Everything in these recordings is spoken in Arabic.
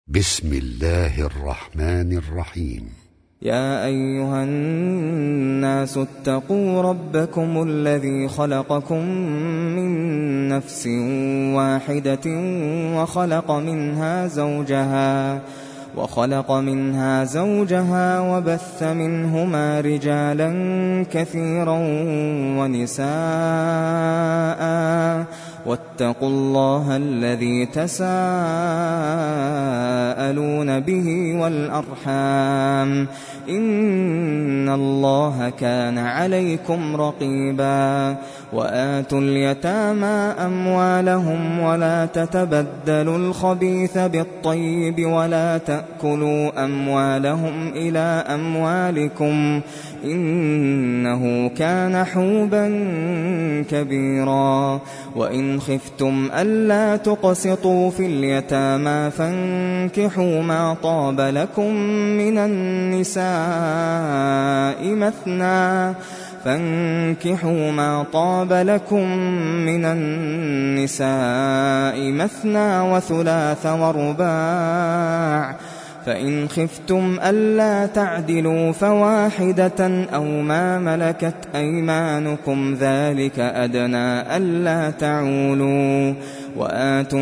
بسم الله الرحمن الرحيم. يا أيها الناس اتقوا ربكم الذي خلقكم من نفس واحدة وخلق منها زوجها وبث منهما رجالا كثيرا ونساء واتقوا الله الذي تساءلون به والأرحام إن الله كان عليكم رقيبا وآتوا اليتامى أموالهم ولا تتبدلوا الخبيث بالطيب ولا تأكلوا أموالهم إلى أموالكم إنه كان حوبا كبيرا وإن خفتم ألا تقسطوا في اليتامى فانكحوا ما طاب لكم من النساء مثنى وثلاث ورباع فإن خفتم ألا تعدلوا فواحدة أو ما ملكت أيمانكم ذلك أدنى ألا تعولوا وآتوا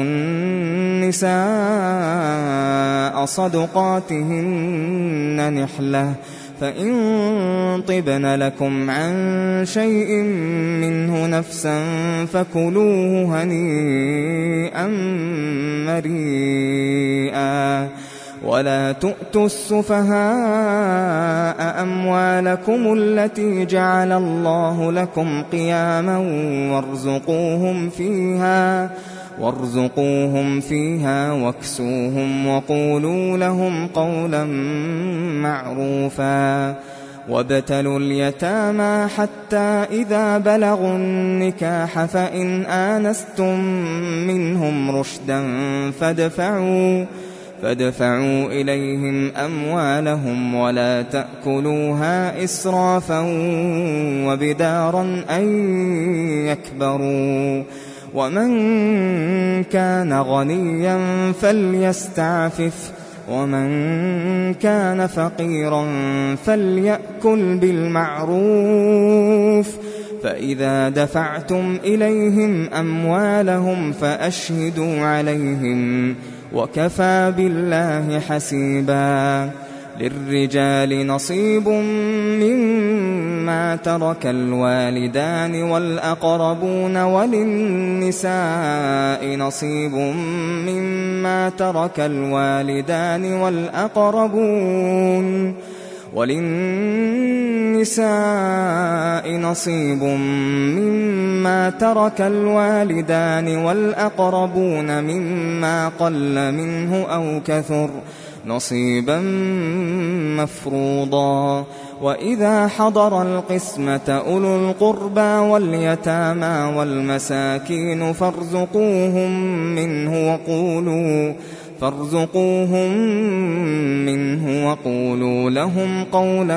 النساء صدقاتهن نحلة فإن طبن لكم عن شيء منه نفسا فكلوه هنيئا مريئا ولا تؤتوا السفهاء أموالكم التي جعل الله لكم قياما وارزقوهم فيها واكسوهم وقولوا لهم قولا معروفا وابتلوا اليتامى حتى إذا بلغوا النكاح فإن آنستم منهم رشدا فادفعوا إليهم أموالهم ولا تأكلوها إسرافا وبدارا أن يكبروا ومن كان غنيا فليستعفف ومن كان فقيرا فليأكل بالمعروف فإذا دفعتم إليهم أموالهم فأشهدوا عليهم وكفى بالله حسيبا للرجال نصيب مما ترك الوالدان والأقربون وللنساء نصيب مما ترك الوالدان والأقربون مما قل منه أو كثر نصيبا مفروضا وإذا حضر القسمة أولو القربى واليتامى والمساكين فارزقوهم منه وقولوا لهم قولا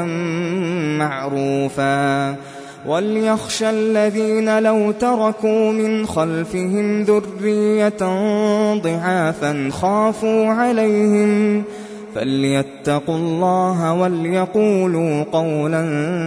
معروفا وليخشى الذين لو تركوا من خلفهم ذرية ضعافا خافوا عليهم فليتقوا الله وليقولوا قولا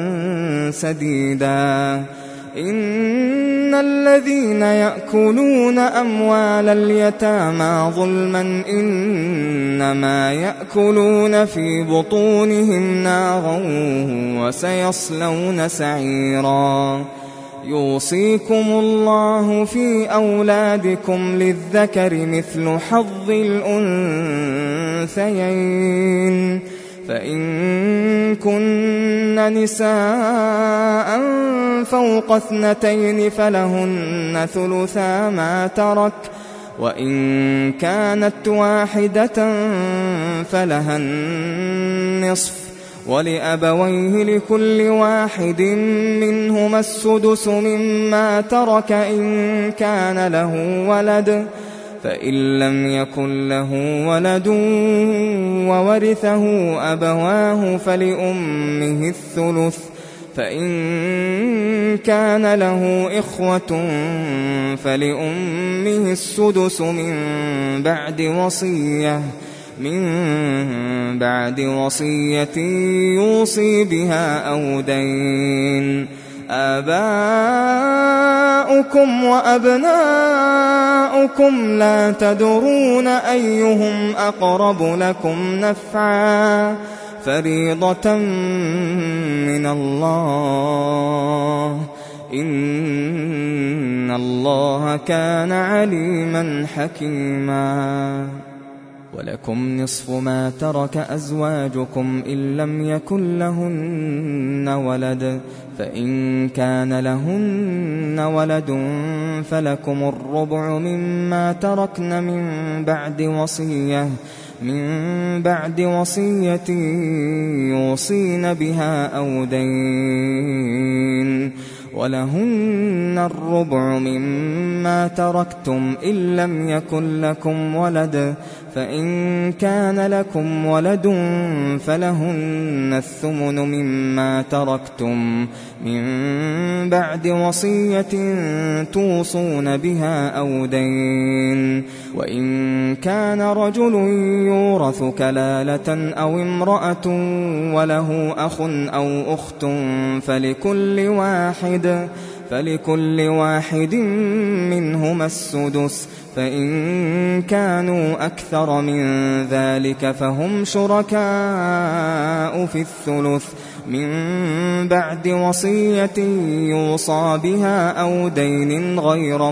سديدا إن الذين يأكلون أموال اليتامى ظلما إنما يأكلون في بطونهم نارا وسيصلون سعيرا يوصيكم الله في أولادكم للذكر مثل حظ الأنثيين فإن كن نساء فوق 2 فلهن ثلثا ما ترك وإن كانت واحدة فلها النصف ولأبويه لكل واحد منهما السدس مما ترك إن كان له ولد فإن لم يكن له ولد وورثه أبواه فلأمه الثلث فإن كان له إخوة فلأمه السدس من بعد وصية من بعد وصية يوصي بها أو دين. آباؤكم وأبناؤكم لا تدرون أيهم أقرب لكم نفعا فريضة من الله إن الله كان عليما حكيما. ولكم نصف ما ترك أزواجكم إن لم يكن لهن ولد فإن كان لهن ولد فلكم الربع مما تركن من بعد وصية يوصين بها أو دين. ولهن الربع مما تركتم إن لم يكن لكم ولد فإن كان لكم ولد فلهن الثمن مما تركتم من بعد وصية توصون بها أو دين. وإن كان رجل يورث كلالة أو امرأة وله أخ أو أخت فلكل واحد منهما السدس فإن كانوا أكثر من ذلك فهم شركاء في الثلث من بعد وصية يوصى بها أو دين غير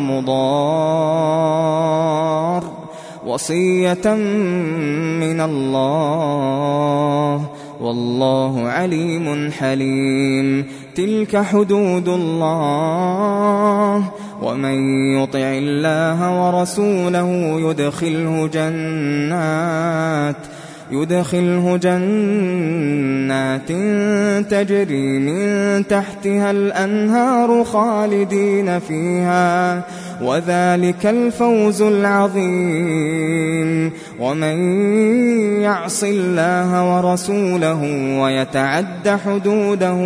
مضار وصية من الله والله عليم حليم. تلك حدود الله ومن يطع الله ورسوله يدخله جنات تجري من تحتها الأنهار خالدين فيها وذلك الفوز العظيم. ومن يعص الله ورسوله ويتعد حدوده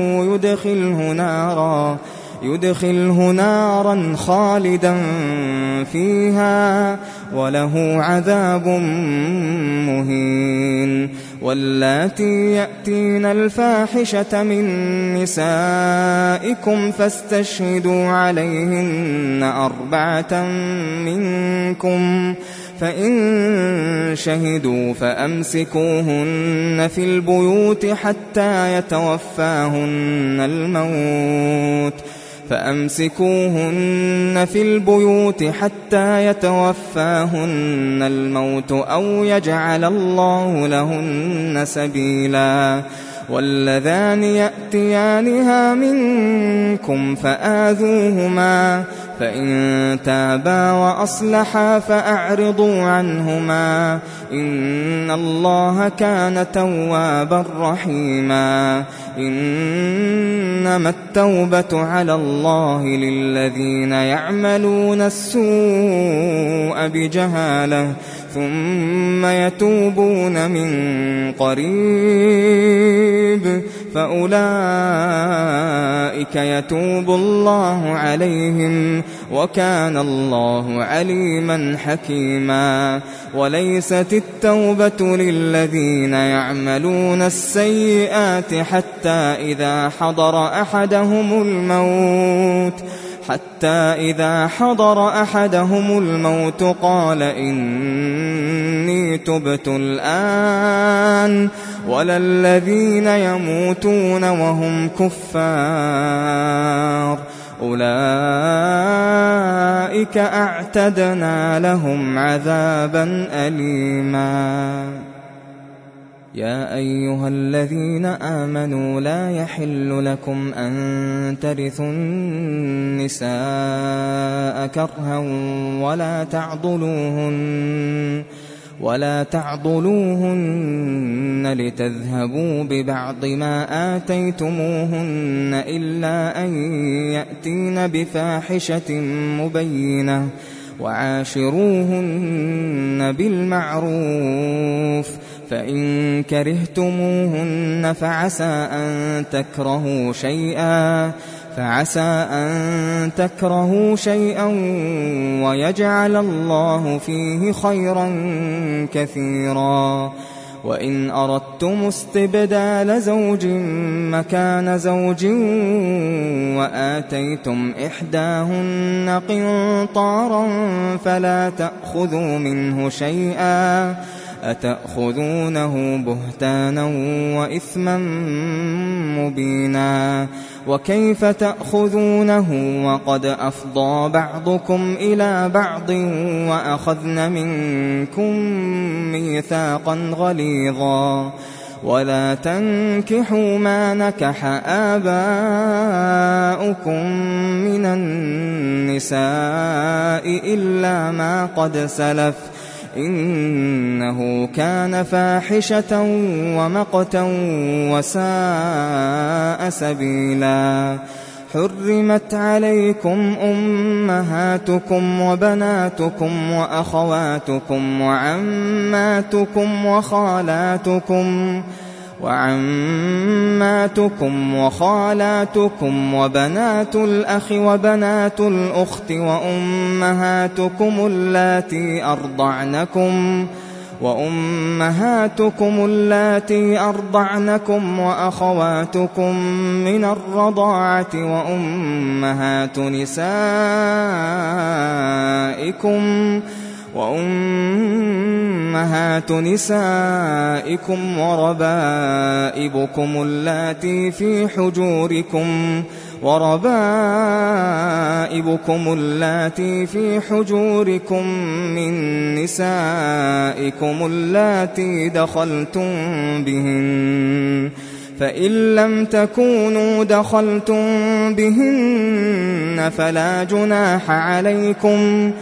يدخله نارا خالدا فيها وله عذاب مهين. واللاتي يأتين الفاحشة من نسائكم فاستشهدوا عليهن 4 منكم فإن شهدوا فأمسكوهن في البيوت حتى يتوفاهن الموت أو يجعل الله لهن سبيلا. واللذان يأتيانها منكم فآذوهما فإن تابا وأصلحا فأعرضوا عنهما إن الله كان توابا رحيما. إنما التوبة على الله للذين يعملون السوء بجهالة ثم يتوبون من قريب فأولئك يتوب الله عليهم وكان الله عليما حكيما. وليست التوبة للذين يعملون السيئات حتى إذا حضر أحدهم الموت قال إني تبت الآن ولا الذين يموتون وهم كفار أولئك أعتدنا لهم عذابا أليما. يا أيها الذين آمنوا لا يحل لكم أن ترثوا النساء كرها ولا تعضلوهن لتذهبوا ببعض ما آتيتموهن إلا أن يأتين بفاحشة مبينة وعاشروهن بالمعروف فإن كرهتموهن فعسى أن تكرهوا شيئا فعسى أن تكرهوا شيئا ويجعل الله فيه خيرا كثيرا. وإن أردتم استبدال زوج مكان زوج وآتيتم إحداهن قنطارا فلا تأخذوا منه شيئا أتأخذونه بهتانا وإثما مبينا. وكيف تأخذونه وقد أفضى بعضكم إلى بعض وأخذن منكم ميثاقا غليظا. ولا تنكحوا ما نكح آباؤكم من النساء إلا ما قد سلف إنه كان فاحشة ومقتا وساء سبيلا. حرمت عليكم أمهاتكم وبناتكم وأخواتكم وعماتكم وخالاتكم وبنات الأخ وبنات الأخت وأمهاتكم اللاتي أرضعنكم وأخواتكم من الرضاعة وأمهات نسائكم وربائبكم اللاتي في حجوركم من نسائكم اللاتي دخلتم بهن. فإن لم تكونوا دخلتم بهن فلا جناح عليكم.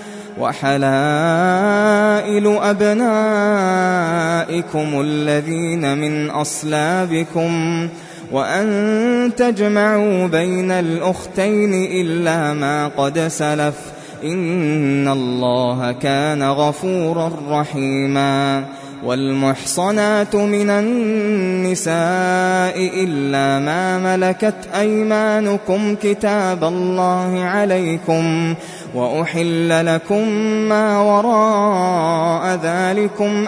وحلائل أبنائكم الذين من أصلابكم وأن تجمعوا بين الأختين إلا ما قد سلف إن الله كان غفورا رحيما. والمحصنات من النساء إلا ما ملكت أيمانكم كتاب الله عليكم وأحل لكم ما وراء ذلكم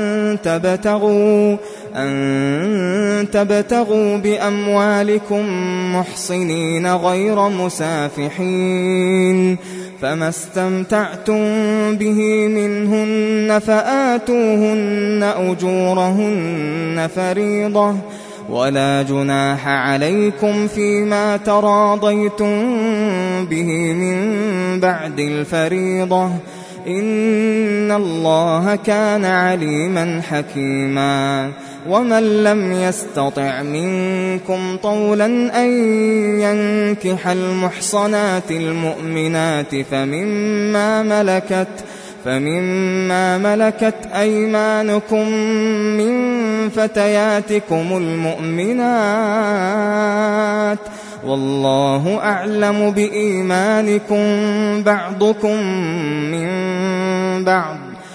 أن تبتغوا بأموالكم محصنين غير مسافحين. فما استمتعتم به منهن فآتوهن أجورهن فريضة ولا جناح عليكم فيما تراضيتم به من بعد الفريضة إن الله كان عليما حكيما. ومن لم يستطع منكم طولا أن ينكح المحصنات المؤمنات فمما ملكت أيمانكم من فتياتكم المؤمنات والله أعلم بإيمانكم بعضكم من بعض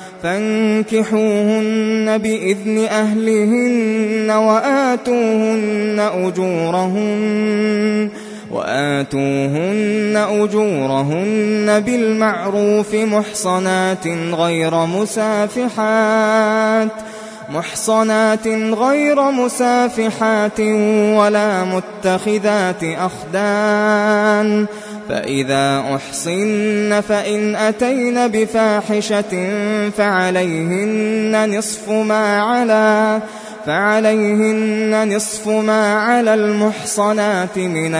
فانكحوهن بإذن أهلهن وآتوهن أجورهن بالمعروف محصنات غير مسافحات ولا متخذات أخدان. فإذا أحصن فإن أتين بفاحشة فعليهن نصف ما على المحصنات من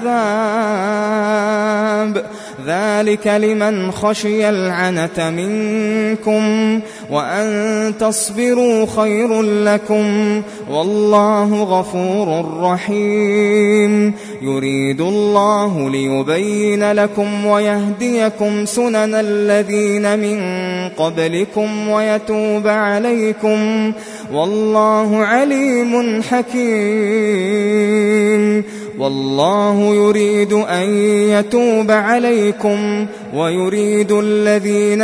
العذاب ذلك لمن خشي العنة منكم وأن تصبروا خير لكم والله غفور رحيم. يريد الله ليبين لكم ويهديكم سنن الذين من قبلكم ويتوب عليكم والله عليم حكيم. والله يريد أن يتوب عليكم ويريد الذين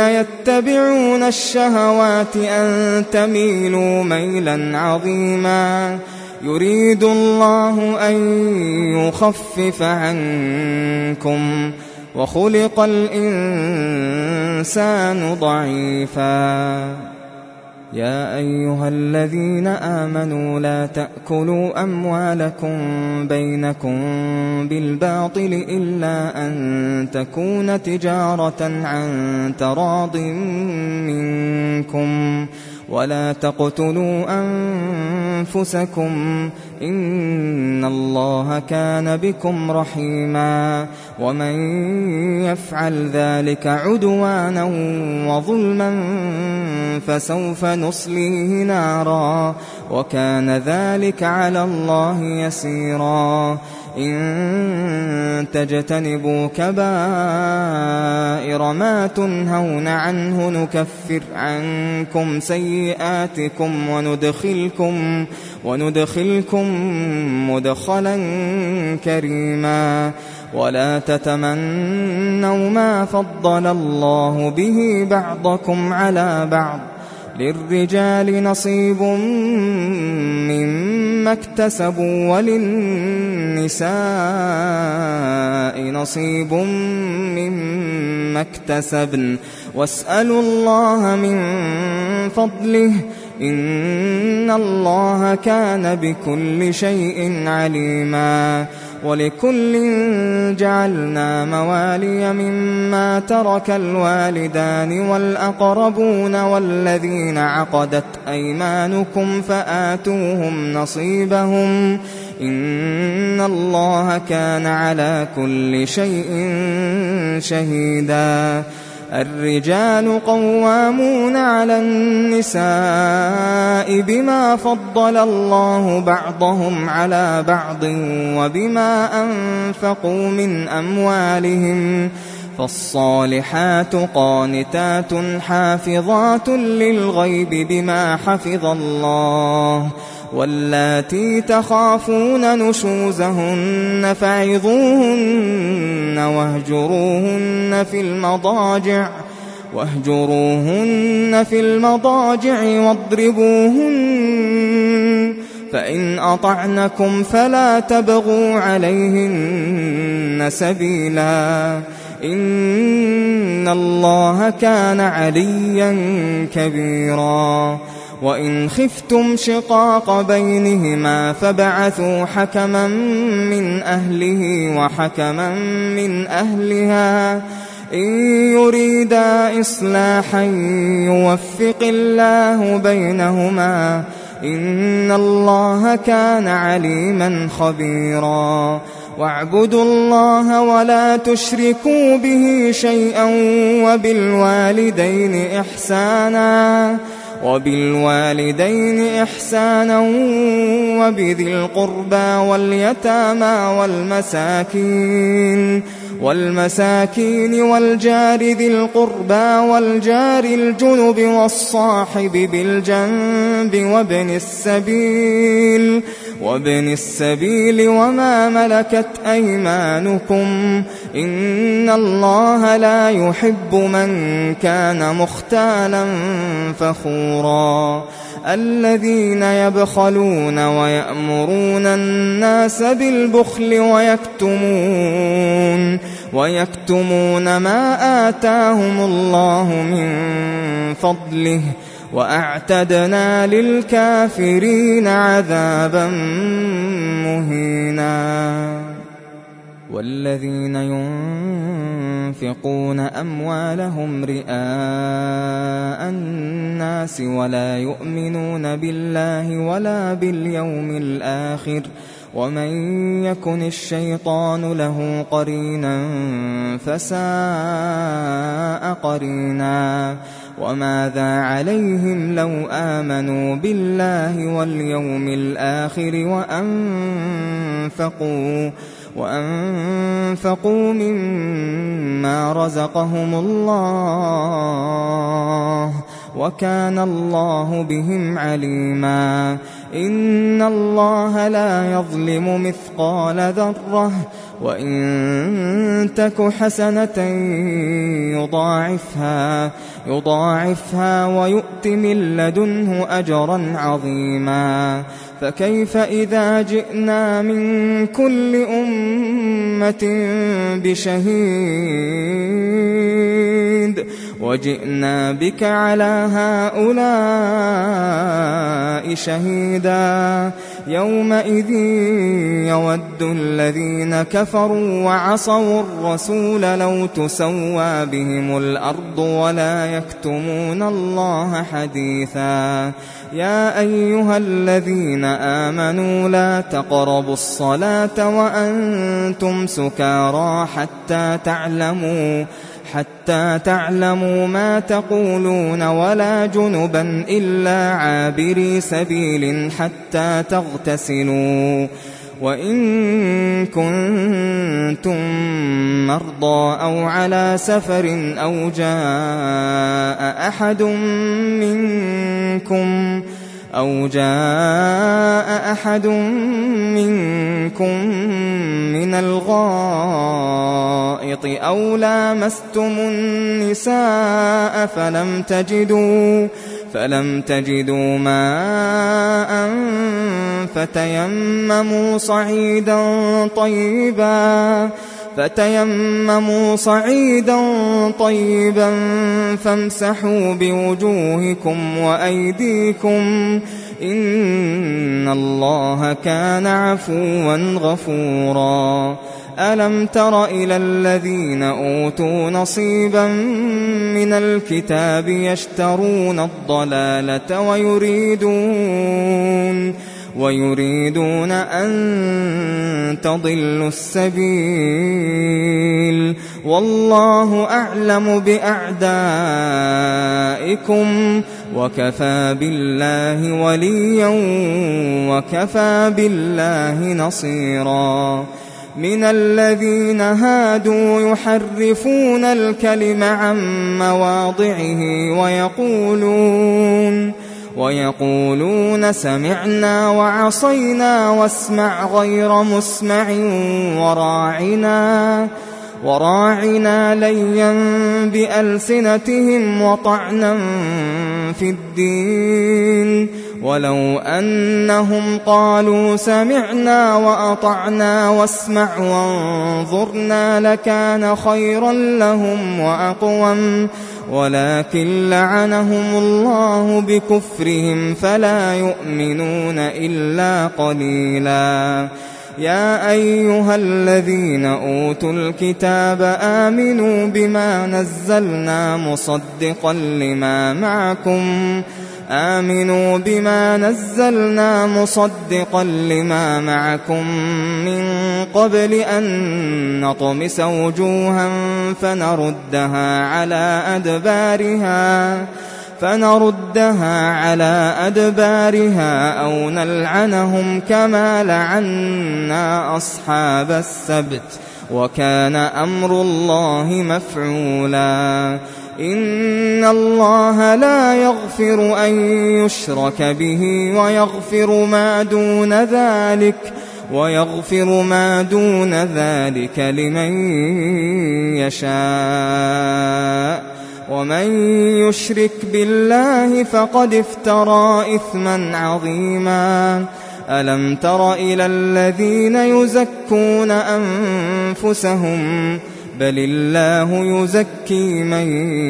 يتبعون الشهوات أن تميلوا ميلا عظيما. يريد الله أن يخفف عنكم وخلق الإنسان ضعيفا يا أيها الذين آمنوا لا تأكلوا أموالكم بينكم بالباطل إلا أن تكون تجارة عن تراض منكم ولا تقتلوا أنفسكم إن الله كان بكم رحيما ومن يفعل ذلك عدوانا وظلما فسوف نصليه نارا وكان ذلك على الله يسيرا إن تجتنبوا كبائر ما تنهون عنه نكفر عنكم سيئاتكم وندخلكم مدخلا كريما ولا تتمنوا ما فضل الله به بعضكم على بعض للرجال نصيب مما اكتسبوا وللنساء نصيب مما اكتسبن واسألوا الله من فضله إن الله كان بكل شيء عليما ولكل جعلنا موالي مما ترك الوالدان والأقربون والذين عقدت أيمانكم فآتوهم نصيبهم إن الله كان على كل شيء شهيدا الرجال قوامون على النساء بما فضل الله بعضهم على بعض وبما أنفقوا من أموالهم فالصالحات قانتات حافظات للغيب بما حفظ الله واللاتي تخافون نشوزهن فعظوهن واهجروهن في المضاجع واضربوهن فإن أطعنكم فلا تبغوا عليهن سبيلا إن الله كان عليا كبيرا وإن خفتم شقاق بينهما فبعثوا حكما من أهله وحكما من أهلها إن يريدا إصلاحا يوفق الله بينهما إن الله كان عليما خبيرا واعبدوا الله ولا تشركوا به شيئا وبالوالدين إحسانا وبذي القربى واليتامى والمساكين والجار ذي القربى والجار الجنب والصاحب بالجنب وابن السبيل وما ملكت أيمانكم إن الله لا يحب من كان مختالا فخورا الذين يبخلون ويأمرون الناس بالبخل ويكتمون ما آتاهم الله من فضله وأعتدنا للكافرين عذابا مهينا والذين ينفقون أموالهم رئاء الناس ولا يؤمنون بالله ولا باليوم الآخر ومن يكن الشيطان له قرينا فساء قرينا وماذا عليهم لو آمنوا بالله واليوم الآخر وأنفقوا مما رزقهم الله وكان الله بهم عليما إن الله لا يظلم مثقال ذرة وإن تك حسنة يضاعفها يضاعفها ويؤت من لدنه أجرا عظيما. فكيف إذا جئنا من كل أمة بشهيد وجئنا بك على هؤلاء شهيدا. يومئذ يود الذين كفروا وعصوا الرسول لو تسوى بهم الأرض ولا يكتمون الله حديثا. يا أيها الذين آمنوا لا تقربوا الصلاة وأنتم سكارى حتى تعلموا ما تقولون ولا جنبا إلا عابري سبيل حتى تغتسلوا. وإن كنتم مرضى أو على سفر أو جاء أحد منكم من الغائط أو لامستم النساء فلم تجدوا ماء فتيمموا صعيدا طيبا فامسحوا بوجوهكم وأيديكم إن الله كان عفوا غفورا. ألم تر إلى الذين أوتوا نصيبا من الكتاب يشترون الضلالة ويريدون أن تضلوا السبيل والله أعلم بأعدائكم وكفى بالله وليا وكفى بالله نصيرا. من الذين هادوا يحرفون الكلم عن مواضعه ويقولون سمعنا وعصينا واسمع غير مسمع وراعنا ليا بألسنتهم وطعنا في الدين. ولو أنهم قالوا سمعنا وأطعنا واسمع وانظرنا لكان خيرا لهم وأقوم ولكن لعنهم الله بكفرهم فلا يؤمنون إلا قليلا. يا أيها الذين أوتوا الكتاب آمنوا بما نزلنا مصدقا لما معكم من قبل أن نطمس وجوها فنردها على أدبارها أو نلعنهم كما لعنا أصحاب السبت وكان أمر الله مفعولا. إن الله لا يغفر أن يشرك به ويغفر ما دون ذلك لمن يشاء ومن يشرك بالله فقد افترى إثما عظيما. ألم تر إلى الذين يزكون أنفسهم بل الله يزكي من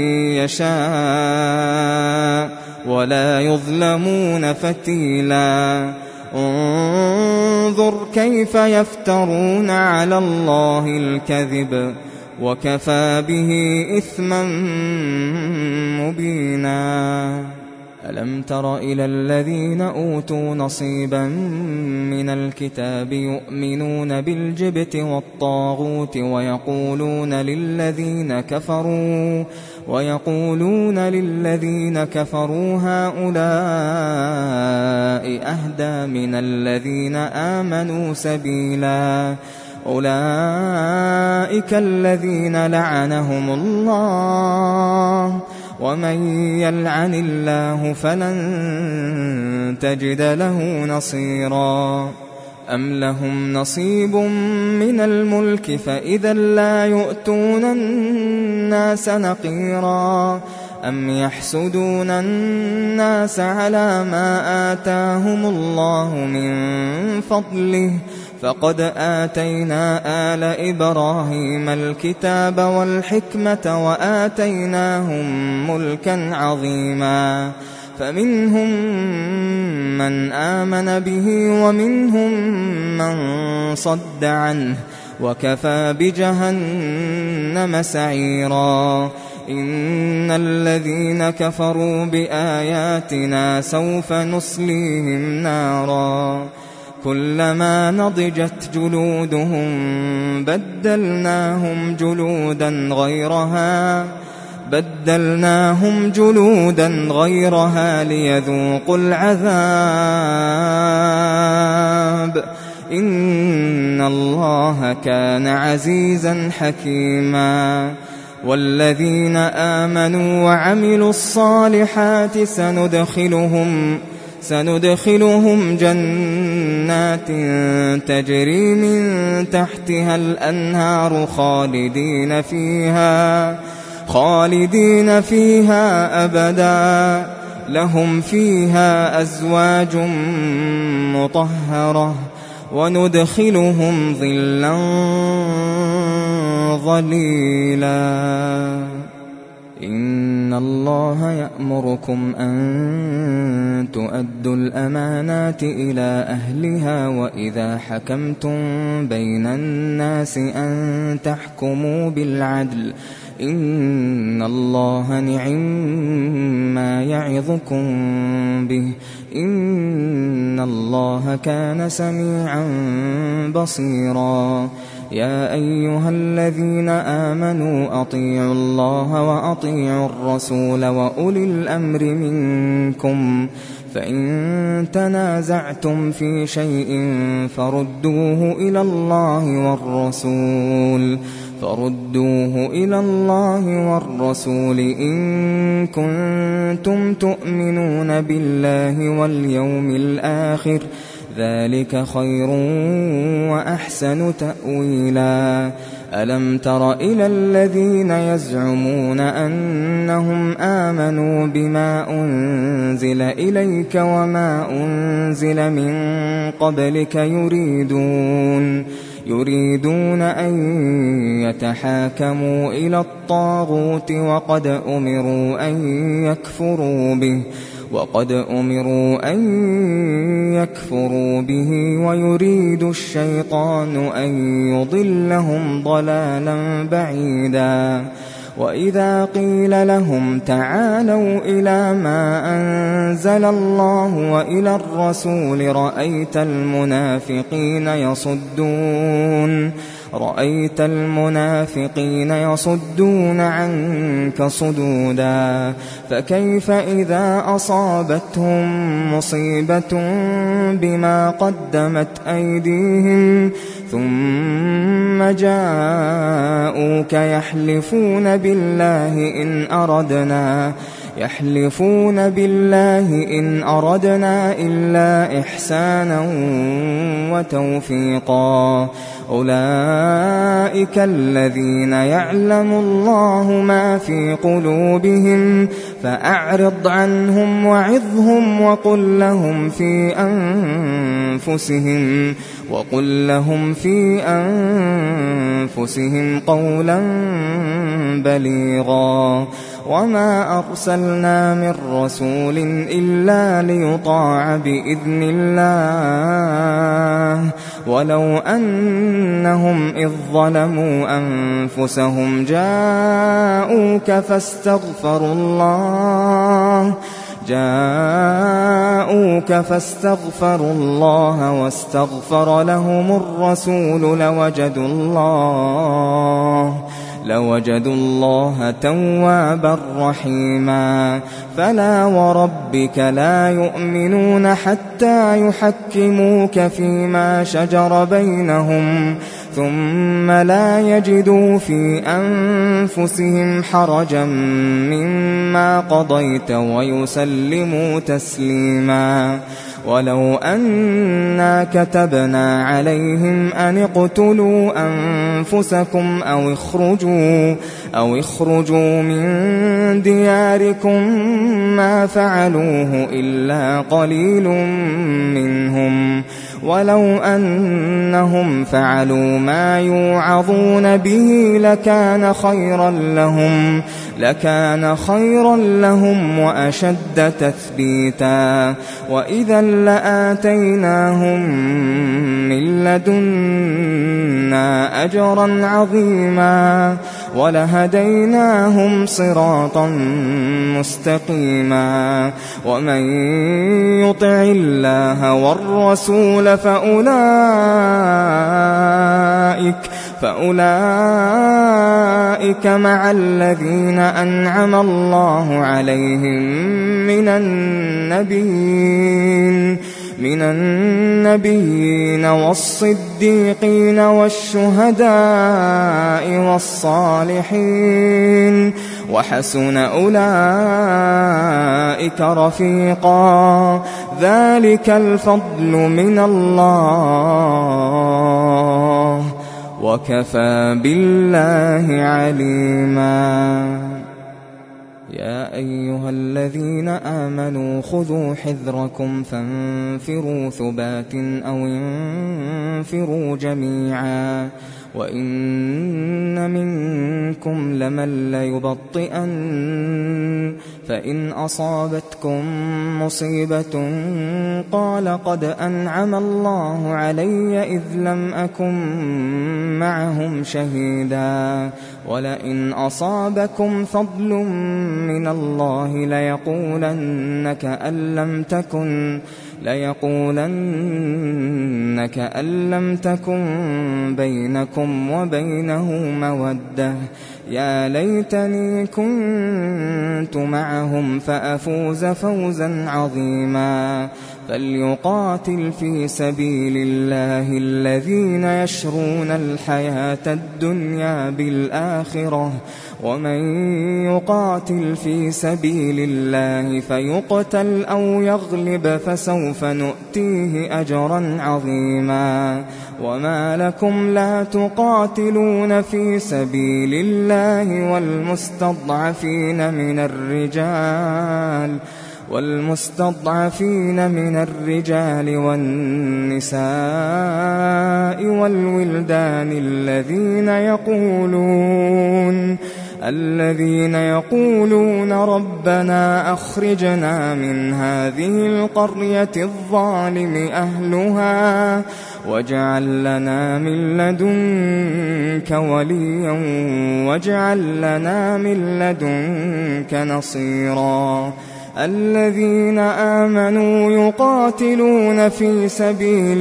يشاء ولا يظلمون فتيلا. انظر كيف يفترون على الله الكذب وكفى به إثما مبينا. ألم تر إلى الذين أوتوا نصيبا من الكتاب يؤمنون بالجبت والطاغوت ويقولون للذين كفروا هؤلاء أهدى من الذين آمنوا سبيلا. أولئك الذين لعنهم الله ومن يلعن الله فلن تجد له نصيرا. أم لهم نصيب من الملك فإذا لا يؤتون الناس نقيرا. أَمْ يَحْسُدُونَ النَّاسَ عَلَىٰ مَا آتَاهُمُ اللَّهُ مِن فَضْلِهِ فَقَدْ آتَيْنَا آلَ إِبْرَاهِيمَ الْكِتَابَ وَالْحِكْمَةَ وَآتَيْنَاهُم مُّلْكًا عَظِيمًا فَمِنْهُم مَّنْ آمَنَ بِهِ وَمِنْهُم مَّن صَدَّ عَنْهُ وَكَفَىٰ بِجَهَنَّمَ سَعِيرًا إِنَّ الَّذِينَ كَفَرُوا بِآيَاتِنَا سَوْفَ نُصْلِيهِمْ نَارًا كُلَّمَا نَضِجَتْ جُلُودُهُم بَدَّلْنَاهُمْ جُلُودًا غَيْرَهَا لِيَذُوقُوا الْعَذَابَ إِنَّ اللَّهَ كَانَ عَزِيزًا حَكِيمًا وَالَّذِينَ آمَنُوا وَعَمِلُوا الصَّالِحَاتِ سندخلهم جنات تجري من تحتها الأنهار خالدين فيها أبدا لهم فيها أزواج مطهرة وندخلهم ظلا ظليلا إن الله يأمركم أن تؤدوا الأمانات إلى أهلها وإذا حكمتم بين الناس أن تحكموا بالعدل إن الله نعم يعظكم به إن الله كان سميعا بصيرا يا أيها الذين آمنوا أطيعوا الله وأطيعوا الرسول وأولي الأمر منكم فإن تنازعتم في شيء فردوه إلى الله والرسول إن كنتم تؤمنون بالله واليوم الآخر ذلك خير وأحسن تأويلا ألم تر إلى الذين يزعمون أنهم آمنوا بما أنزل إليك وما أنزل من قبلك يريدون أن يتحاكموا إلى الطاغوت وقد أمروا أن يكفروا به ويريد الشيطان أن يضلهم ضلالا بعيدا وإذا قيل لهم تعالوا إلى ما أنزل الله وإلى الرسول رأيت المنافقين يصدون عنك صدودا فكيف إذا أصابتهم مصيبة بما قدمت أيديهم ثم جاءوك يحلفون بالله إن أردنا إلا إحسانا وتوفيقا أولئك الذين يعلم الله ما في قلوبهم فأعرض عنهم وعظهم وقل لهم في أنفسهم قولا بليغا وما أرسلنا من رسول إلا ليطاع بإذن الله ولو أنهم إذ ظلموا أنفسهم جاءوك فاستغفروا الله واستغفر لهم الرسول لوجدوا الله توابا رحيما فلا وربك لا يؤمنون حتى يحكموك فيما شجر بينهم ثم لا يجدوا في أنفسهم حرجا مما قضيت ويسلموا تسليما ولو أنا كتبنا عليهم أن اقتلوا أنفسكم أو اخرجوا من دياركم ما فعلوه إلا قليل منهم ولو أنهم فعلوا ما يوعظون به لكان خيرا لهم وأشد تثبيتا وإذا لآتيناهم من لدنا أجرا عظيما ولهديناهم صراطا مستقيما ومن يطع الله والرسول فأولئك مع الذين أنعم الله عليهم من النبيين والصديقين والشهداء والصالحين وحسن أولئك رفيقا ذلك الفضل من الله وكفى بالله عليما يا أيها الذين آمنوا خذوا حذركم فانفروا ثبات أو انفروا جميعا وإن منكم لمن ليبطئن فإن أصابتكم مصيبة قال قد أنعم الله علي إذ لم أكن معهم شهيدا ولئن أصابكم فضل من الله ليقولن كأن لم تكن بينكم وبينه مودة يا ليتني كنت معهم فأفوز فوزا عظيما فليقاتل في سبيل الله الذين يشرون الحياة الدنيا بالآخرة ومن يقاتل في سبيل الله فيقتل أو يغلب فسوف نؤتيه أجرا عظيما وما لكم لا تقاتلون في سبيل الله والمستضعفين من الرجال والنساء والولدان الذين يقولون ربنا أخرجنا من هذه القرية الظالم أهلها واجعل لنا من لدنك وليا واجعل لنا من لدنك نصيرا الذين آمنوا يقاتلون في سبيل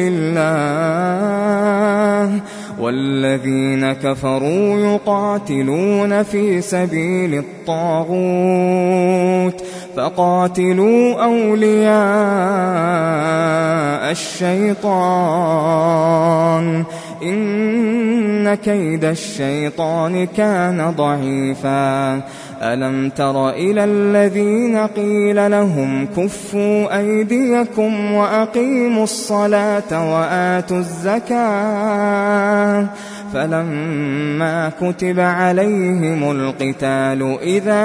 الله والذين كفروا يقاتلون في سبيل الطاغوت فقاتلوا أولياء الشيطان إن كيد الشيطان كان ضعيفا ألم تر إلى الذين قيل لهم كفوا أيديكم وأقيموا الصلاة وآتوا الزكاة فلما كتب عليهم القتال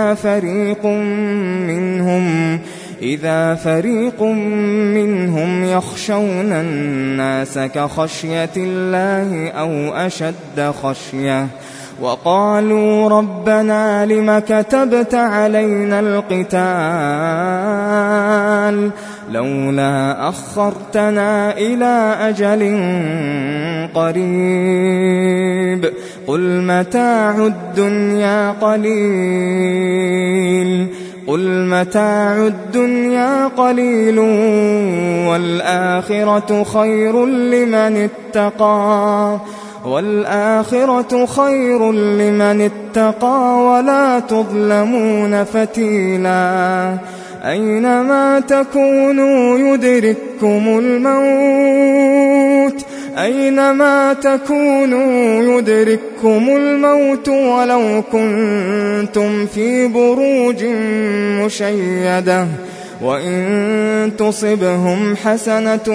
إذا فريق منهم يخشون الناس كخشية الله أو أشد خشية وقالوا ربنا لم كتبت علينا القتال لولا أخرتنا إلى أجل قريب قل متاع الدنيا قليل والآخرة خير لمن اتقى ولا تظلمون فتيلا أينما تكونوا يدرككم الموت ولو كنتم في بروج مشيدة وإن تصبهم حسنة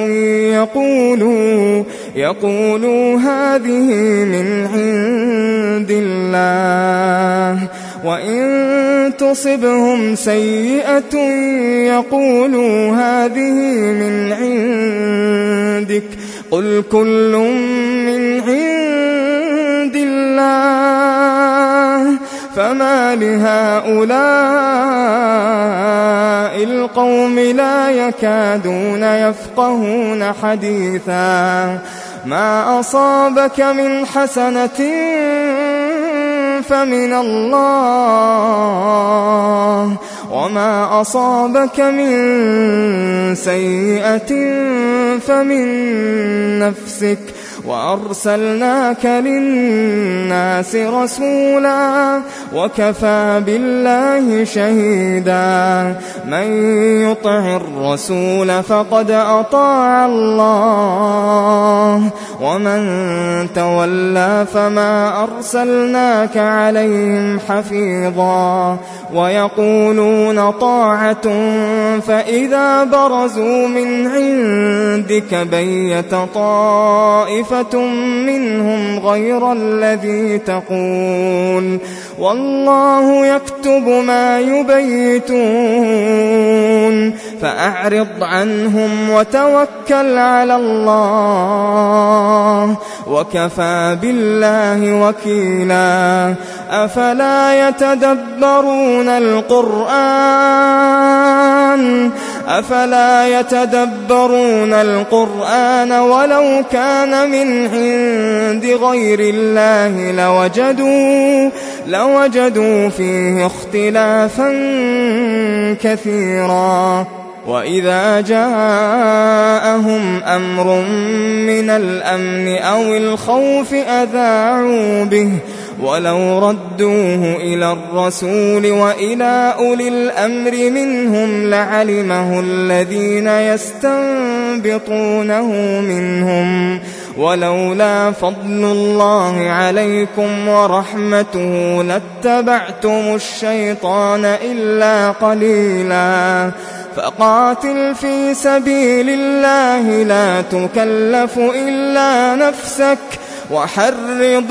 يقولوا هذه من عند الله، وإن تصبهم سيئة يقولوا هذه من عندك، قل كل من عند الله، فما لهؤلاء القوم لا يكادون يفقهون حديثا. ما أصابك من حسنة فمن الله، وما أصابك من سيئة فمن نفسك، وأرسلناك للناس رسولا وكفى بالله شهيدا. من يطع الرسول فقد أطاع الله، ومن تولى فما أرسلناك عليهم حفيظا. ويقولون طاعة فإذا برزوا من عندك بيت طائفة منهم غير الذي تقول، والله يكتب ما يبيتون. فأعرض عنهم وتوكل على الله، وكفى بالله وكيلا. أفلا يتدبرون القرآن ولو كان من عند غير الله لوجدوا فيه اختلافا كثيرا. وإذا جاءهم أمر من الأمن أو الخوف أذاعوا به، ولو ردوه إلى الرسول وإلى أولي الأمر منهم لعلمه الذين يستنبطونه منهم. ولولا فضل الله عليكم ورحمته لاتبعتم الشيطان إلا قليلا. فقاتل في سبيل الله لا تكلف إلا نفسك، وحرض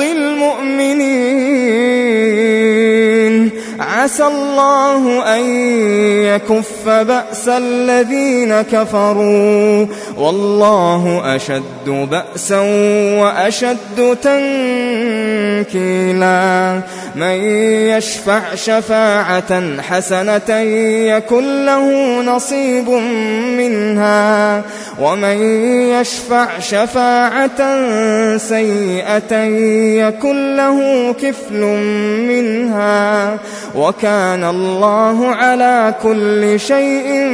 المؤمنين. عسى الله أن يكف بأس الذين كفروا، والله أشد بأسا وأشد تنكيلا. من يشفع شفاعة حسنة يكن له نصيب منها، ومن يشفع شفاعة سيئة يكن له كفل منها، وكان الله على كل شيء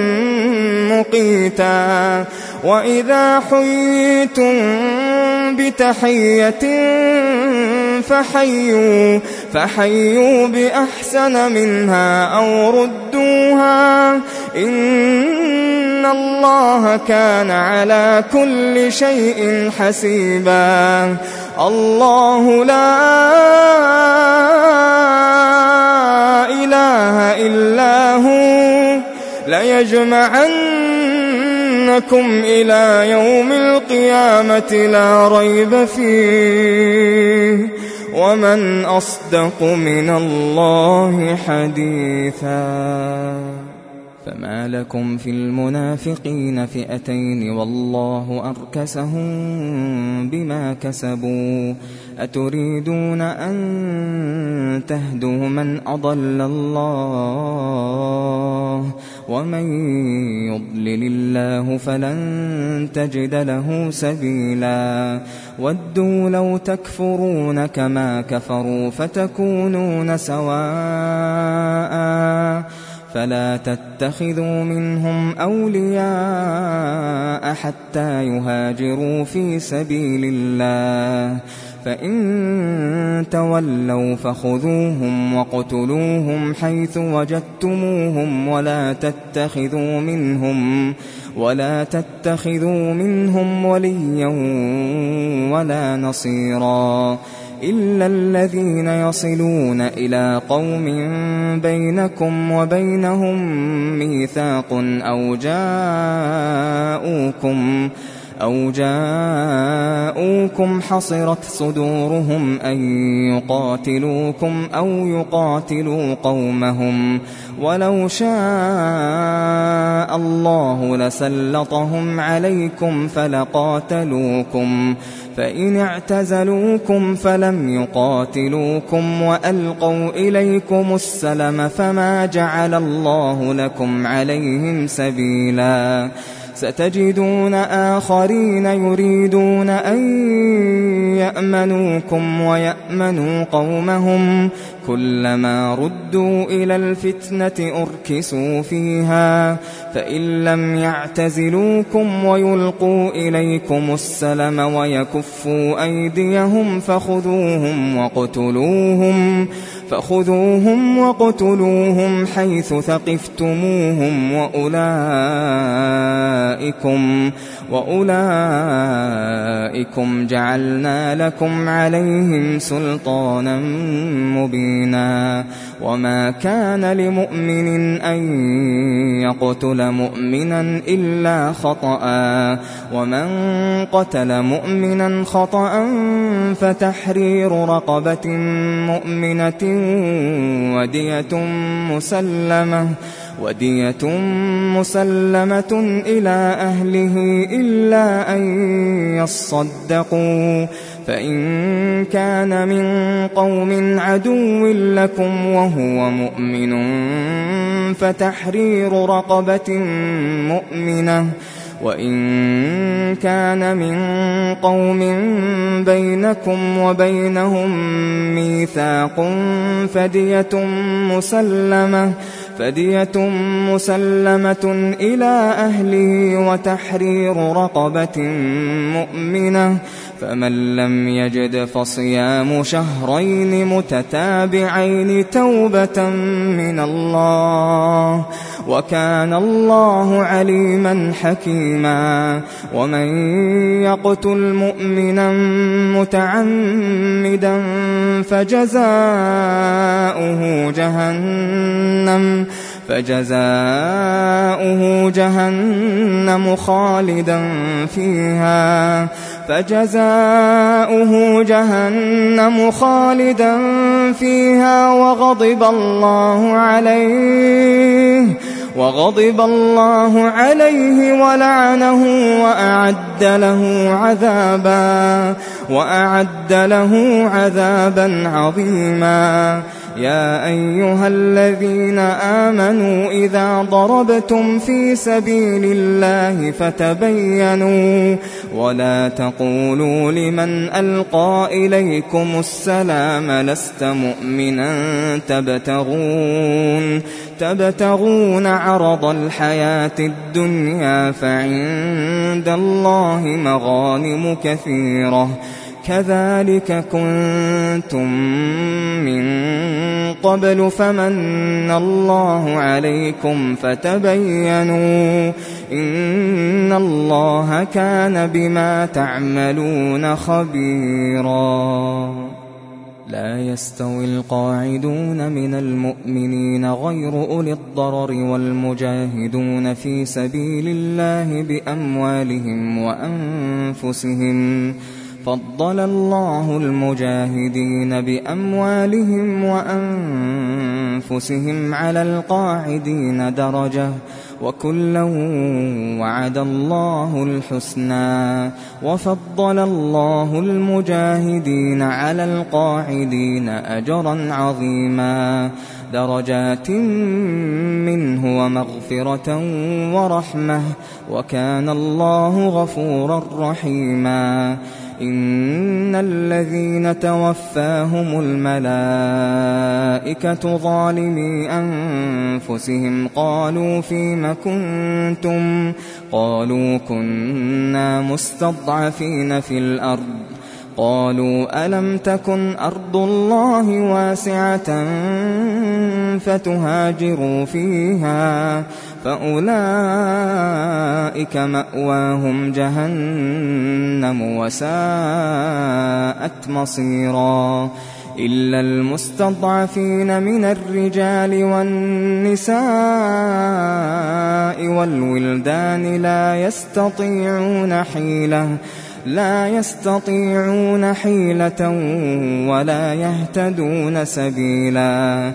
مقيتا. وإذا حييتم بتحية فحيوا بأحسن منها أو ردوها، إن الله كان على كل شيء حسيبا. الله لا إله إلا هو ليجمعنكم إلى يوم القيامة لا ريب فيه، ومن أصدق من الله حديثا. فما لكم في المنافقين فئتين والله أركسهم بما كسبوا، أتريدون أن تهدوا من أضل الله، ومن يضلل الله فلن تجد له سبيلا. ودوا لو تكفرون كما كفروا فتكونون سواء، فلا تتخذوا منهم أولياء حتى يهاجروا في سبيل الله، فإن تولوا فخذوهم وقتلوهم حيث وجدتموهم ولا تتخذوا منهم وليا ولا نصيرا. إلا الذين يصلون إلى قوم بينكم وبينهم ميثاق أو جاءوكم حصرت صدورهم أن يقاتلوكم أو يقاتلوا قومهم ولو شاء الله لسلطهم عليكم فلقاتلوكم فإن اعتزلوكم فلم يقاتلوكم وألقوا إليكم السلم فما جعل الله لكم عليهم سبيلا ستجدون آخرين يريدون أن يأمنوكم ويأمنوا قومهم كلما ردوا إلى الفتنة أركسوا فيها فإن لم يعتزلوكم ويلقوا إليكم السلم ويكفوا أيديهم فخذوهم وقتلوهم حيث ثقفتموهم وأولئكم جعلنا لكم عليهم سلطانا مبينا وما كان لمؤمن أن يقتل مؤمنا إلا خطأ ومن قتل مؤمنا خطأ فتحرير رقبة مؤمنة ودية مسلمة إلى أهله إلا أن يصدقوا فإن كان من قوم عدو لكم وهو مؤمن فتحرير رقبة مؤمنة وإن كان من قوم بينكم وبينهم ميثاق فدية مسلمة إلى أهله وتحرير رقبة مؤمنة فمن لم يجد فصيام شهرين متتابعين توبة من الله وكان الله عليما حكيما ومن يقتل مؤمنا متعمدا فجزاؤه جهنم خالدا فيها وغضب الله عليه ولعنه وأعد له عذابا عظيما يا أيها الذين آمنوا إذا ضربتم في سبيل الله فتبينوا ولا تقولوا لمن ألقى إليكم السلام لست مؤمنا تبتغون عرض الحياة الدنيا فعند الله مغانم كثيرة كذلك كنتم من قبل فمن الله عليكم فتبينوا إن الله كان بما تعملون خبيرا لا يستوي القاعدون من المؤمنين غير أولي الضرر والمجاهدون في سبيل الله بأموالهم وأنفسهم فضل الله المجاهدين بأموالهم وأنفسهم على القاعدين درجة وكلا وعد الله الحسنى وفضل الله المجاهدين على القاعدين أجرا عظيما درجات منه ومغفرة ورحمة وكان الله غفورا رحيما إن الذين توفاهم الملائكة ظالمي أنفسهم قالوا فيم كنتم قالوا كنا مستضعفين في الأرض قالوا ألم تكن أرض الله واسعة فتهاجروا فيها فأولئك مأواهم جهنم وساءت مصيرا إلا المستضعفين من الرجال والنساء والولدان لا يستطيعون حيلة ولا يهتدون سبيلا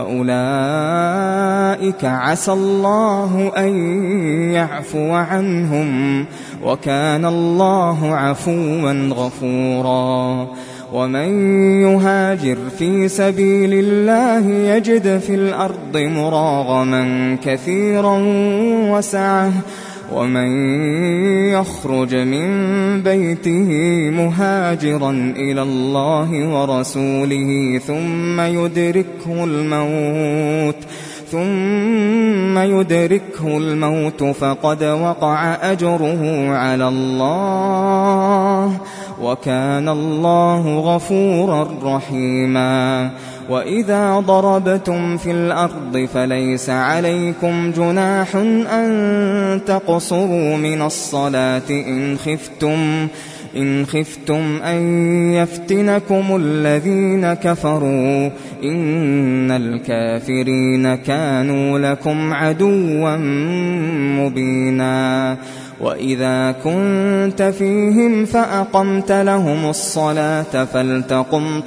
فأولئك عسى الله أن يعفو عنهم وكان الله عفوا غفورا ومن يهاجر في سبيل الله يجد في الأرض مراغما كثيرا وسعة ومن يخرج من بيته مهاجرا إلى الله ورسوله ثم يدركه الموت فقد وقع أجره على الله وكان الله غفورا رحيما وإذا ضربتم في الأرض فليس عليكم جناح أن تقصروا من الصلاة إن خفتم أن يفتنكم الذين كفروا إن الكافرين كانوا لكم عدوا مبينا وإذا كنت فيهم فأقمت لهم الصلاة فلتقم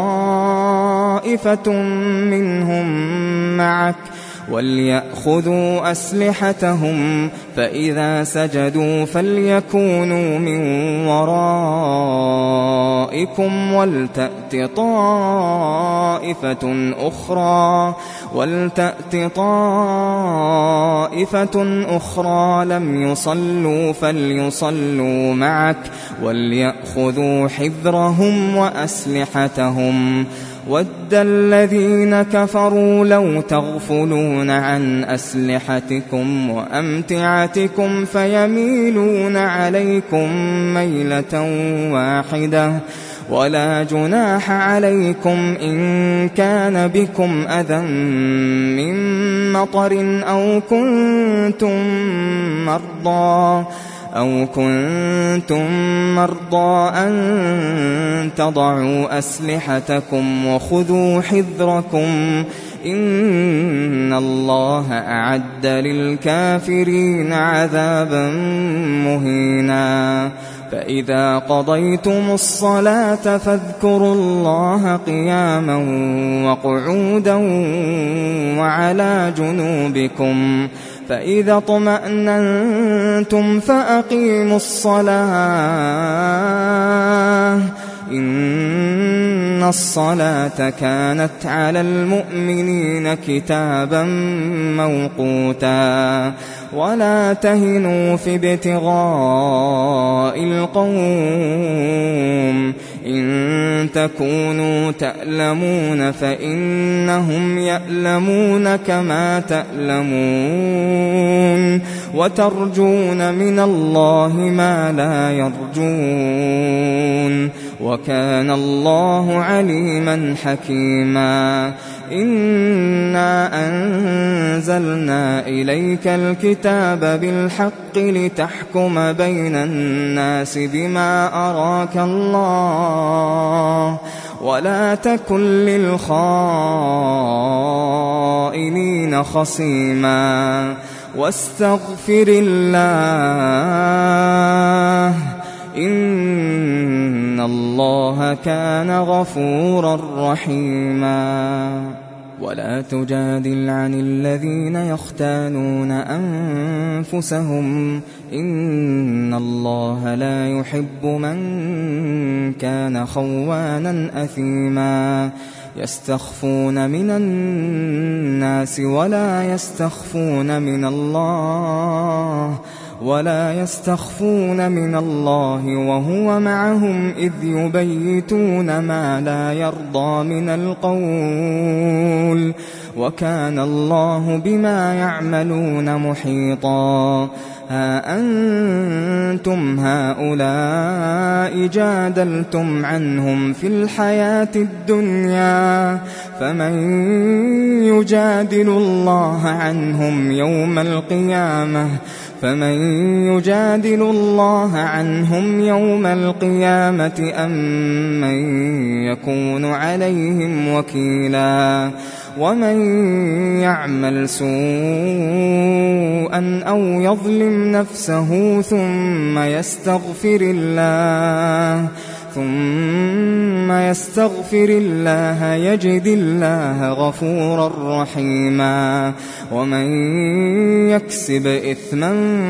طائفة منهم معك وليأخذوا أسلحتهم فإذا سجدوا فليكونوا من ورائكم ولتأت طائفة أخرى لم يصلوا فليصلوا معك وليأخذوا حذرهم وأسلحتهم ود الذين كفروا لو تغفلون عن أسلحتكم وأمتعتكم فيميلون عليكم ميلة واحدة ولا جناح عليكم إن كان بكم أذى من مطر أو كنتم مرضى أن تضعوا أسلحتكم وخذوا حذركم إن الله أعد للكافرين عذابا مهينا فإذا قضيتم الصلاة فاذكروا الله قياما وقعودا وعلى جنوبكم فإذا اطمأننتم فأقيموا الصلاة إن الصلاة كانت على المؤمنين كتابا موقوتا ولا تهنوا في ابتغاء القوم إن تكونوا تألمون فإنهم يألمون كما تألمون وترجون من الله ما لا يرجون وكان الله عليما حكيما إنا أنزلنا إليك الكتاب بالحق لتحكم بين الناس بما أراك الله ولا تكن للخائنين خصيما واستغفر الله إن الله كان غفورا رحيما ولا تجادل عن الذين يختانون أنفسهم إن الله لا يحب من كان خوانا أثيما يستخفون من الناس ولا يستخفون من الله وهو معهم إذ يبيتون ما لا يرضى من القول وكان الله بما يعملون محيطا ها أنتم هؤلاء جادلتم عنهم في الحياة الدنيا فمن يجادل الله عنهم يوم القيامة أم من يكون عليهم وكيلا ومن يعمل سوءا أو يظلم نفسه ثم يستغفر الله يجد الله غفورا رحيما ومن يكسب إثما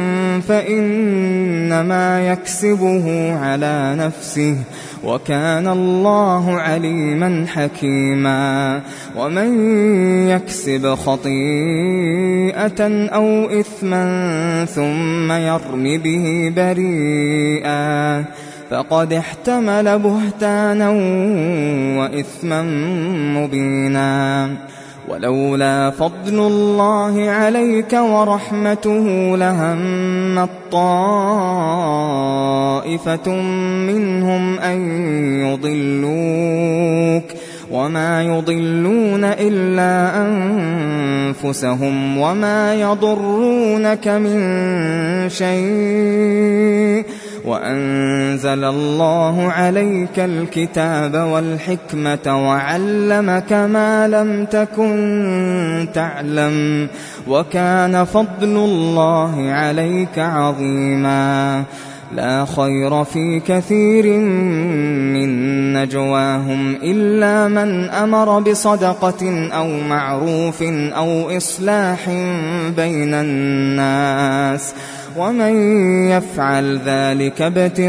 فإنما يكسبه على نفسه وكان الله عليما حكيما ومن يكسب خطيئة أو إثما ثم يرم به بريئا فقد احتمل بهتانا وإثما مبينا ولولا فضل الله عليك ورحمته لهمت طائفة منهم أن يضلوك وما يضلون إلا أنفسهم وما يضرونك من شيء وأنزل الله عليك الكتاب والحكمة وعلمك ما لم تكن تعلم وكان فضل الله عليك عظيما لا خير في كثير من نجواهم إلا من أمر بصدقة أو معروف أو إصلاح بين الناس ومن يفعل ذلك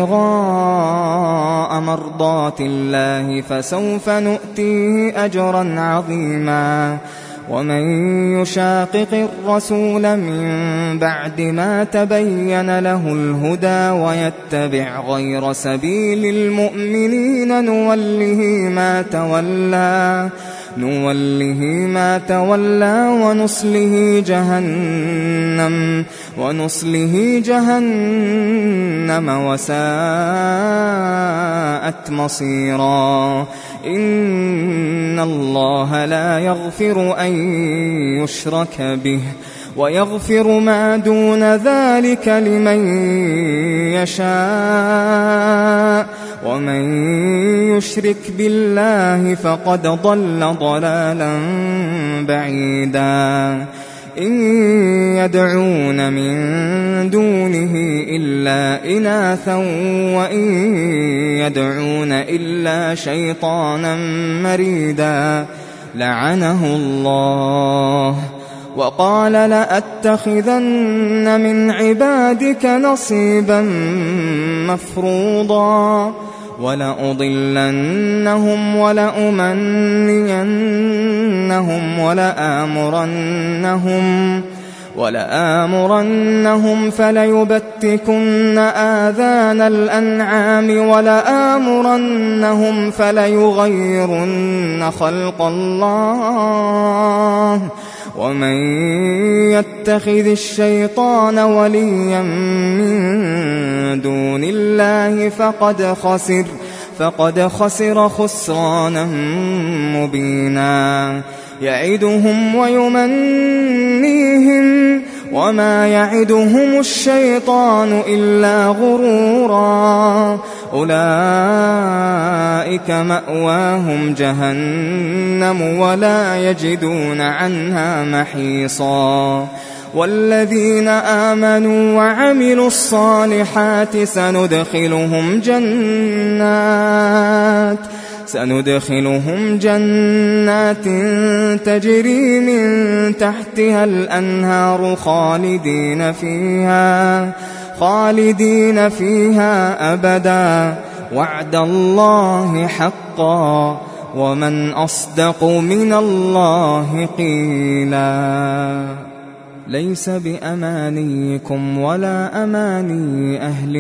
ابتغاء مرضات الله فسوف نؤتيه أجرا عظيما ومن يشاقق الرسول من بعد ما تبين له الهدى ويتبع غير سبيل المؤمنين نوله ما تولى ونصله جهنم وساءت مصيرا إن الله لا يغفر أن يشرك به ويغفر ما دون ذلك لمن يشاء ومن يشرك بالله فقد ضل ضلالا بعيدا إن يدعون من دونه إلا إناثا وإن يدعون إلا شيطانا مريدا لعنه الله وقال لأتخذن من عبادك نصيبا مفروضا ولأضلنهم ولأمنينهم ولآمرنهم فليبتكن آذان الأنعام ولآمرنهم فليغيرن خلق الله ومن يتخذ الشيطان وليا من دون الله فقد خسر خسرانا مبينا يعدهم ويمنيهم وما يعدهم الشيطان إلا غرورا أولئك مأواهم جهنم ولا يجدون عنها محيصا والذين آمنوا وعملوا الصالحات سندخلهم جنات تجري من تحتها الأنهار خالدين فيها أبدا وعد الله حقا ومن أصدق من الله قيلا ليس بأمانيكم ولا أماني أهل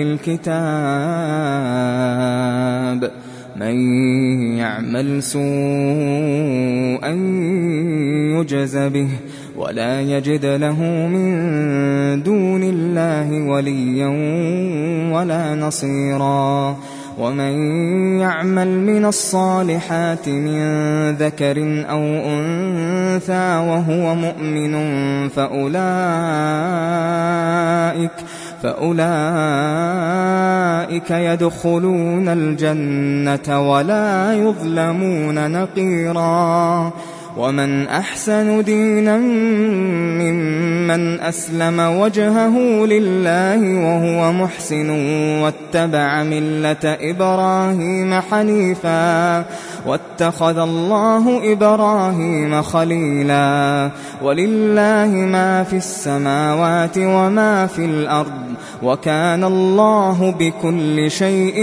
الكتاب من يعمل سوءا يجز به ولا يجد له من دون الله وليا ولا نصيرا ومن يعمل من الصالحات من ذكر أو أنثى وهو مؤمن فأولئك يدخلون الجنة ولا يظلمون نقيرا ومن أحسن دينا ممن أسلم وجهه لله وهو محسن واتبع ملة إبراهيم حنيفا واتخذ الله إبراهيم خليلا ولله ما في السماوات وما في الأرض وكان الله بكل شيء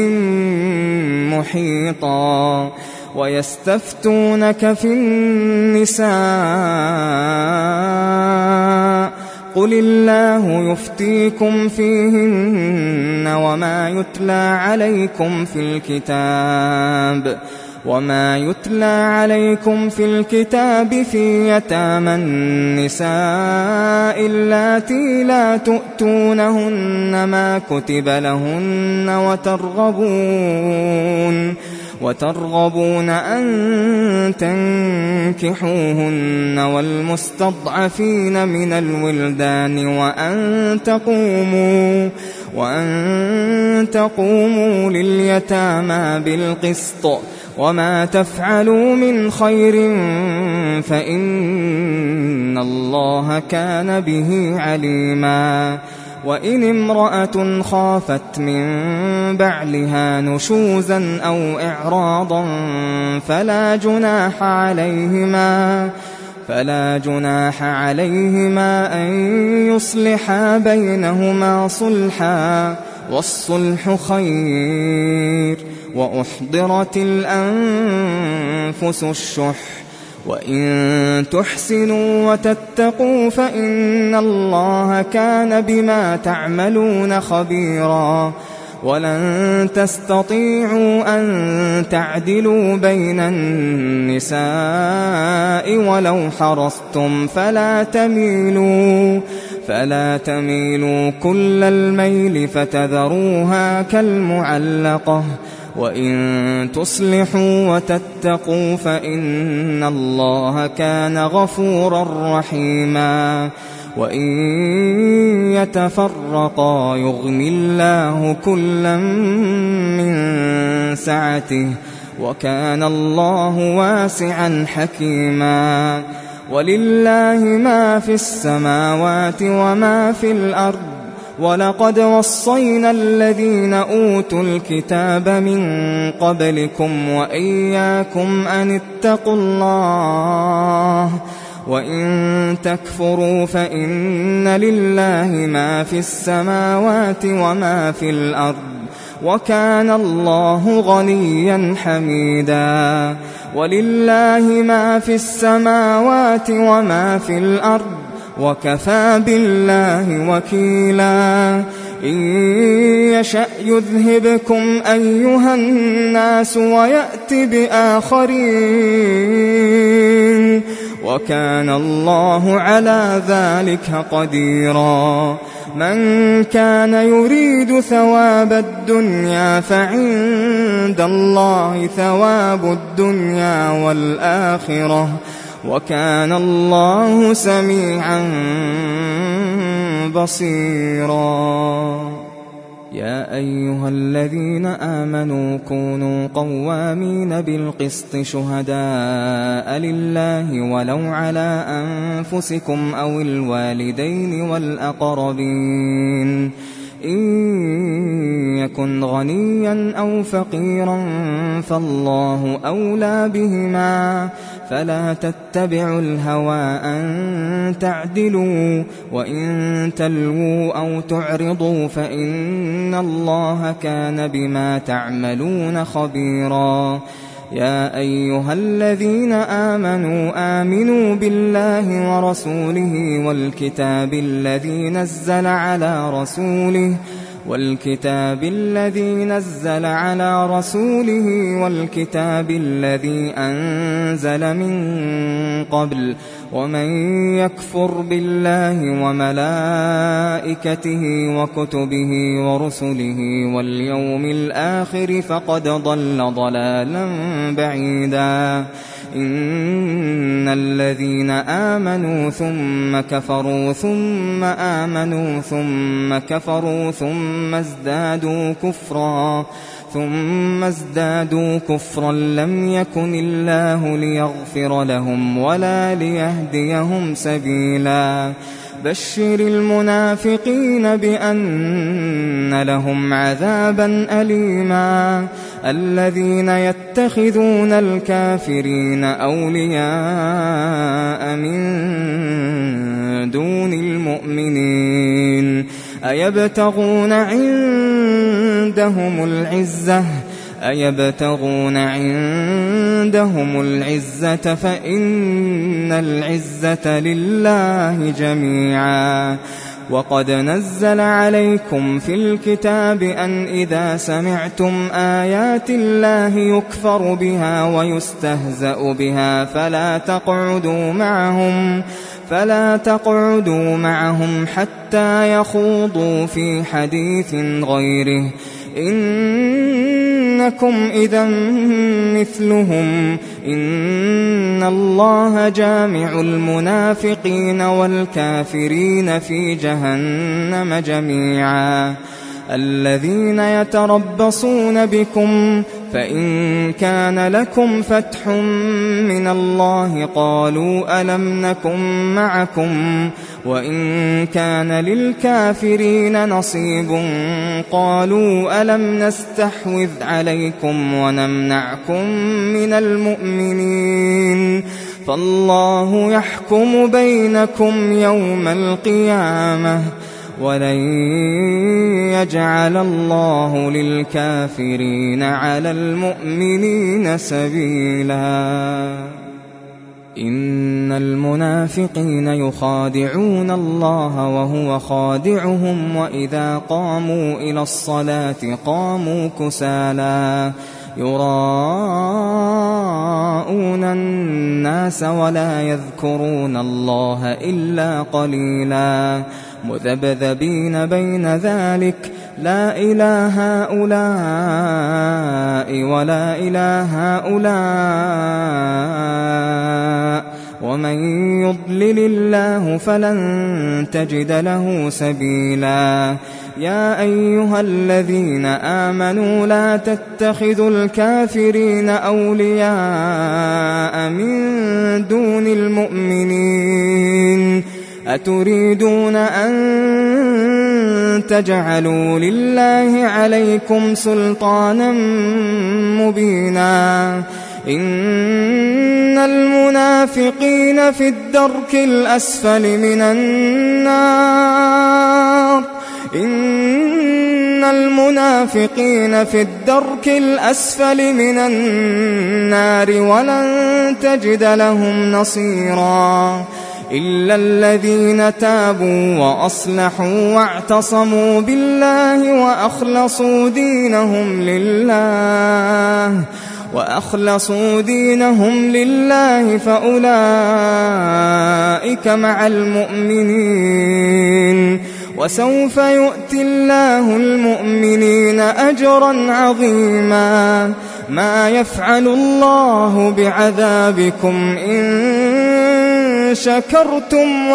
محيطا ويستفتونك في النساء قل الله يفتيكم فيهن وما يتلى عليكم في الكتاب في يتامى النساء اللاتي لا تؤتونهن ما كتب لهن وترغبون أن تنكحوهن والمستضعفين من الولدان وأن تقوموا لليتامى بالقسط وما تفعلوا من خير فإن الله كان به عليما وإن امرأة خافت من بعلها نشوزا أو إعراضا فلا جناح عليهما أن يصلحا بينهما صلحا والصلح خير وأحضرت الأنفس الشح وإن تحسنوا وتتقوا فإن الله كان بما تعملون خبيرا ولن تستطيعوا أن تعدلوا بين النساء ولو حرصتم فلا تميلوا كل الميل فتذروها كالمعلقة وإن تصلحوا وتتقوا فإن الله كان غفورا رحيما وإن يتفرقا يغن الله كلا من سعته وكان الله واسعا حكيما ولله ما في السماوات وما في الأرض ولقد وصينا الذين أوتوا الكتاب من قبلكم وإياكم أن اتقوا الله وإن تكفروا فإن لله ما في السماوات وما في الأرض وكان الله غنيا حميدا ولله ما في السماوات وما في الأرض وكفى بالله وكيلا إن يشأ يذهبكم أيها الناس ويأت بآخرين وكان الله على ذلك قديرا من كان يريد ثواب الدنيا فعند الله ثواب الدنيا والآخرة وكان الله سميعا بصيرا يا أيها الذين آمنوا كونوا قوامين بالقسط شهداء لله ولو على أنفسكم أو الوالدين والأقربين إن يكن غنيا أو فقيرا فالله أولى بهما فلا تتبعوا الهوى أن تعدلوا وإن تلووا أو تعرضوا فإن الله كان بما تعملون خبيرا يا أيها الذين آمنوا بالله ورسوله والكتاب الذي نزل على رسوله والكتاب الذي أنزل من قبل ومن يكفر بالله وملائكته وكتبه ورسله واليوم الآخر فقد ضل ضلالا بعيدا إن الذين آمنوا ثم كفروا ثم آمنوا ثم كفروا ثم ازدادوا كفرا لم يكن الله ليغفر لهم ولا ليهديهم سبيلا بشر المنافقين بأن لهم عذابا أليما الذين يتخذون الكافرين أولياء من دون المؤمنين أيبتغون عندهم العزة فإن العزة لله جميعا وقد نزل عليكم في الكتاب أن إذا سمعتم آيات الله يكفر بها ويستهزأ بها فلا تقعدوا معهم حتى يخوضوا في حديث غيره إنكم إذا مثلهم إن الله جامع المنافقين والكافرين في جهنم جميعا الذين يتربصون بكم فإن كان لكم فتح من الله قالوا ألم نكن معكم وإن كان للكافرين نصيب قالوا ألم نستحوذ عليكم ونمنعكم من المؤمنين فالله يحكم بينكم يوم القيامة ولن يجعل الله للكافرين على المؤمنين سبيلا إن المنافقين يخادعون الله وهو خادعهم وإذا قاموا إلى الصلاة قاموا كسالى يراءون الناس ولا يذكرون الله إلا قليلا مذبذبين بين ذلك لا إله هؤلاء ولا إله هؤلاء ومن يضلل الله فلن تجد له سبيلا يا أيها الذين آمنوا لا تتخذوا الكافرين أولياء من دون المؤمنين أتريدون أن تجعلوا لله عليكم سلطانا مبينا إن المنافقين في الدرك الأسفل من النار إن المنافقين في الدرك الأسفل من النار ولن تجد لهم نصيرا إلا الذين تابوا وأصلحوا واعتصموا بالله وأخلصوا دينهم لله فأولئك مع المؤمنين وسوف يؤتي الله المؤمنين أجرا عظيما ما يفعل الله بعذابكم إن شكرتم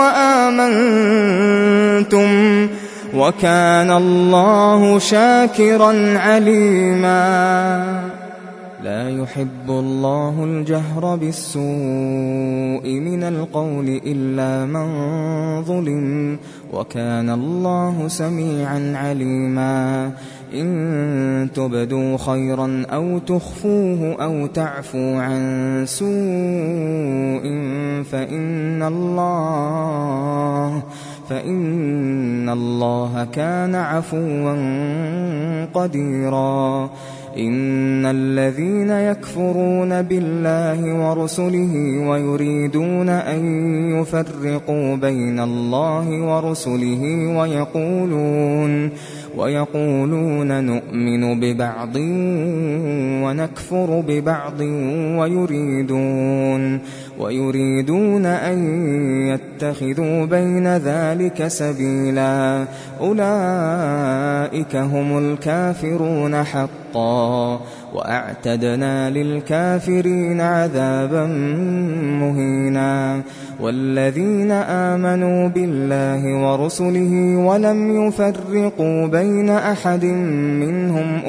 وآمنتم وكان الله شاكرا عليما لا يحب الله الجهر بالسوء من القول إلا من ظلم وكان الله سميعا عليما إن تبدوا خيرا أو تخفوه أو تعفوا عن سوء فإن الله كان عفوا قديرا إن الذين يكفرون بالله ورسله ويريدون أن يفرقوا بين الله ورسله ويقولون نؤمن ببعض ونكفر ببعض ويريدون أن يتخذوا بين ذلك سبيلا أولئك هم الكافرون حقا وأعتدنا للكافرين عذابا مهينا والذين آمنوا بالله ورسله ولم يفرقوا بين أحد منهم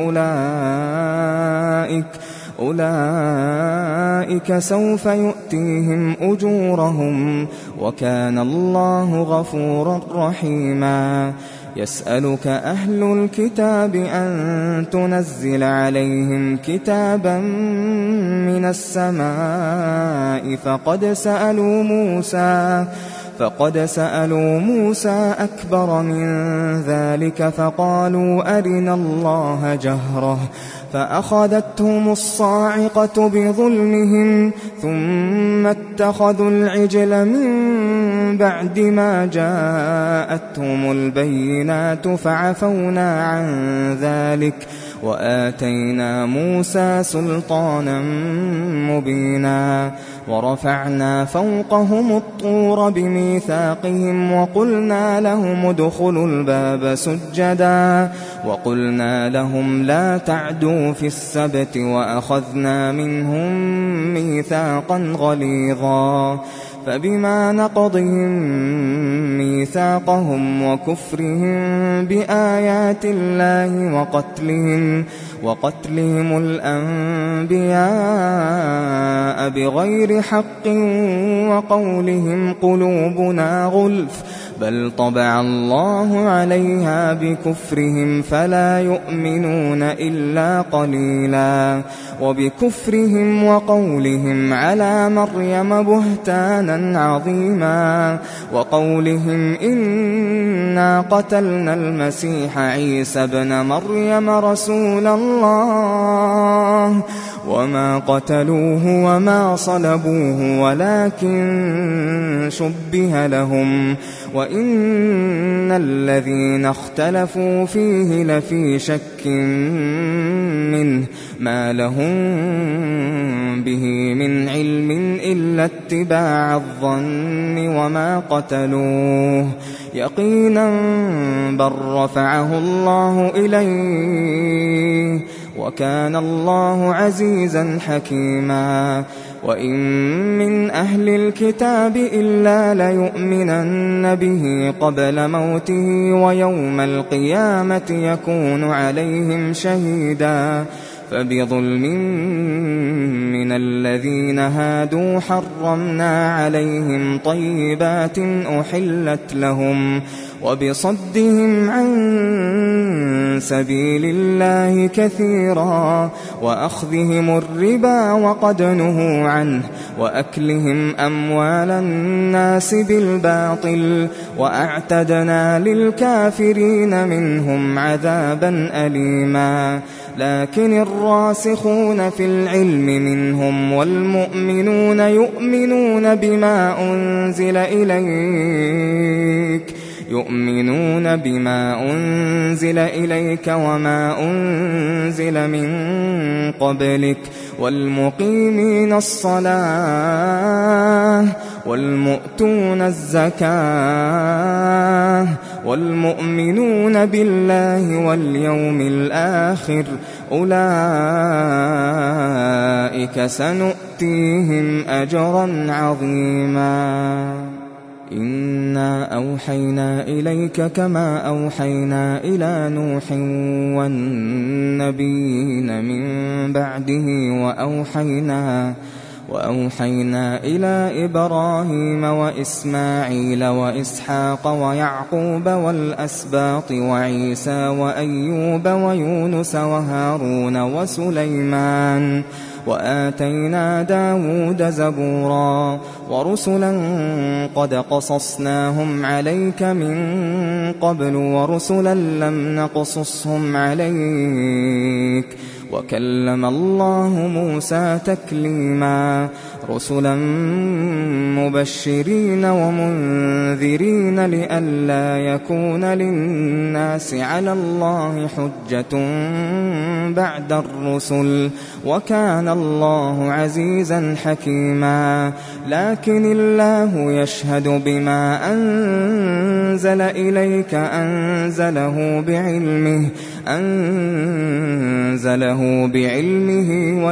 أولئك سوف يؤتيهم أجورهم وكان الله غفورا رحيما يسألك أهل الكتاب أن تنزل عليهم كتابا من السماء فقد سألوا موسى أكبر من ذلك فقالوا أرنا الله جهرة فأخذتهم الصاعقة بظلمهم ثم اتخذوا العجل من بعد ما جاءتهم البينات فعفونا عن ذلك وآتينا موسى سلطانا مبينا ورفعنا فوقهم الطور بميثاقهم وقلنا لهم ادخلوا الباب سجدا وقلنا لهم لا تعدوا في السبت وأخذنا منهم ميثاقا غليظا فبما نقضهم ميثاقهم وكفرهم بآيات الله وقتلهم الأنبياء بغير حق وقولهم قلوبنا غلف بل طبع الله عليها بكفرهم فلا يؤمنون إلا قليلا وبكفرهم وقولهم على مريم بهتانا عظيما وقولهم إنا قتلنا المسيح عيسى ابن مريم رسول الله وما قتلوه وما صلبوه ولكن شبه لهم وإن الذين اختلفوا فيه لفي شك منه ما لهم به من علم إلا اتباع الظن وما قتلوه يقينا بل رفعه الله إليه وكان الله عزيزا حكيما وإن من أهل الكتاب إلا ليؤمنن به قبل موته ويوم القيامة يكون عليهم شهيدا فبظلم من الذين هادوا حرمنا عليهم طيبات أحلت لهم وبصدهم عن سبيل الله كثيرا وأخذهم الربا وقد نهوا عنه وأكلهم أموال الناس بالباطل وأعتدنا للكافرين منهم عذابا أليما لكن الراسخون في العلم منهم والمؤمنون يؤمنون بما أنزل إليك وما أنزل من قبلك والمقيمين الصلاة والمؤتون الزكاة والمؤمنون بالله واليوم الآخر أولئك سنؤتيهم أجرا عظيما إنا أوحينا إليك كما أوحينا إلى نوح والنبيين من بعده وأوحينا إلى إبراهيم وإسماعيل وإسحاق ويعقوب والأسباط وعيسى وأيوب ويونس وهارون وسليمان وآتينا داود زبورا ورسلا قد قصصناهم عليك من قبل ورسلا لم نقصصهم عليك وكلم الله موسى تكليما رسلا مبشرين ومنذرين لئلا يكون للناس على الله حجة بعد الرسل وكان الله عزيزا حكيما لكن الله يشهد بما أنزل إليك أنزله بعلمه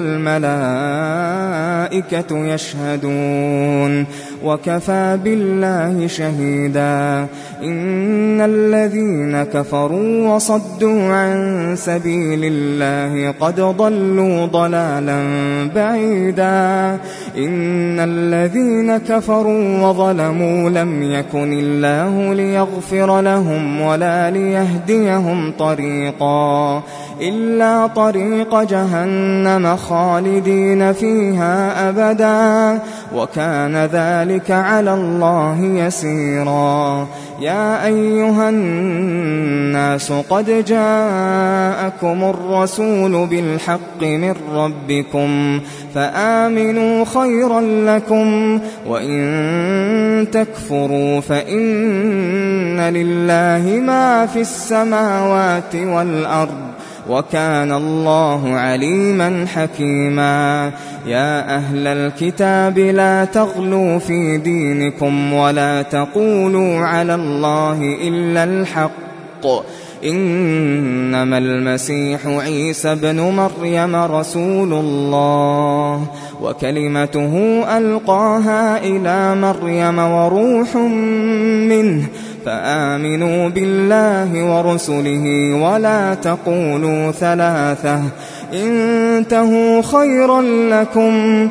والملائكة يشهدون وكفى بالله شهيدا إن الذين كفروا وصدوا عن سبيل الله قد ضلوا ضلالا بعيدا إن الذين كفروا وظلموا لم يكن الله ليغفر لهم ولا ليهديهم طريقا إلا طريق جهنم خالدين فيها أبدا وكان ذلك على الله يسيرا يا أيها الناس قد جاءكم الرسول بالحق من ربكم فآمنوا خيرا لكم وإن تكفروا فإن لله ما في السماوات والأرض وكان الله عليما حكيما يا أهل الكتاب لا تغلوا في دينكم ولا تقولوا على الله إلا الحق إنما المسيح عيسى ابن مريم رسول الله وكلمته ألقاها إلى مريم وروح منه فآمنوا بالله ورسله ولا تقولوا ثلاثة انتهوا خيرا لكم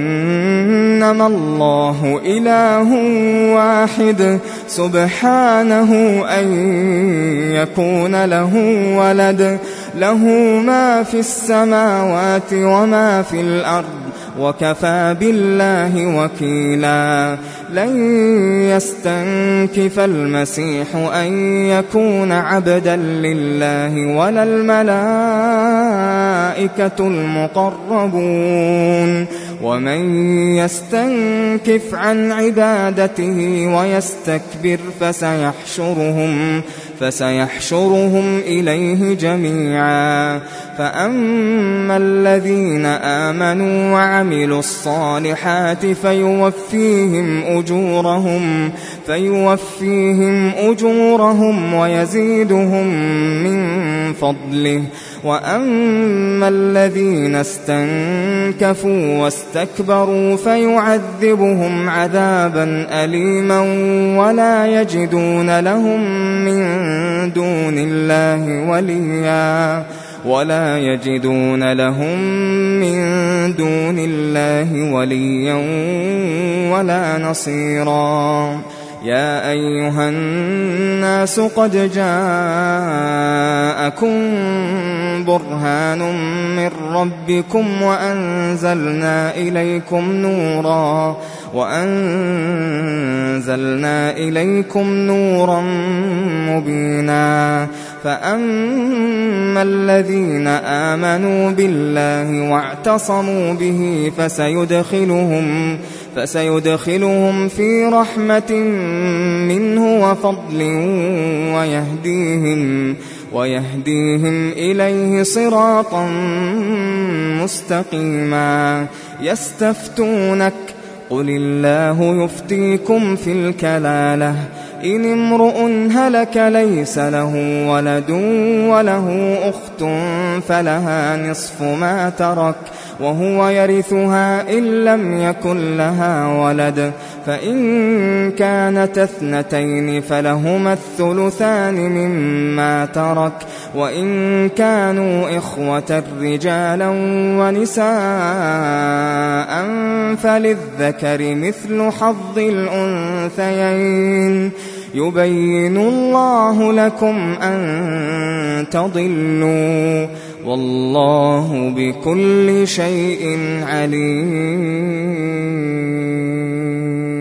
إنما الله إله واحد سبحانه أن يكون له ولد له ما في السماوات وما في الأرض وكفى بالله وكيلا لن يستنكف المسيح أن يكون عبدا لله ولا الملائكة المقربون ومن يستنكف عن عبادته ويستكبر فسيحشرهم إليه جميعا فأما الذين آمنوا وعملوا الصالحات فيوفيهم أجورهم ويزيدهم من فضله وأما الذين استنكفوا واستكبروا فيعذبهم عذابا أليما ولا يجدون لهم من دون الله وليا ولا نصيرا يا أيها الناس قد جاءكم برهان من ربكم وأنزلنا إليكم نورا مبينا فأما الذين آمنوا بالله واعتصموا به فسيدخلهم في رحمة منه وفضل ويهديهم إليه صراطا مستقيما يستفتونك قل الله يفتيكم في الكلالة إن امرؤ هلك ليس له ولد وله أخت فلها نصف ما ترك وهو يرثها إن لم يكن لها ولد فإن كانت اثنتين فلهما الثلثان مما ترك وإن كانوا إخوة رجالا ونساء فللذكر مثل حظ الأنثيين يبين الله لكم أن تضلوا والله بكل شيء عليم.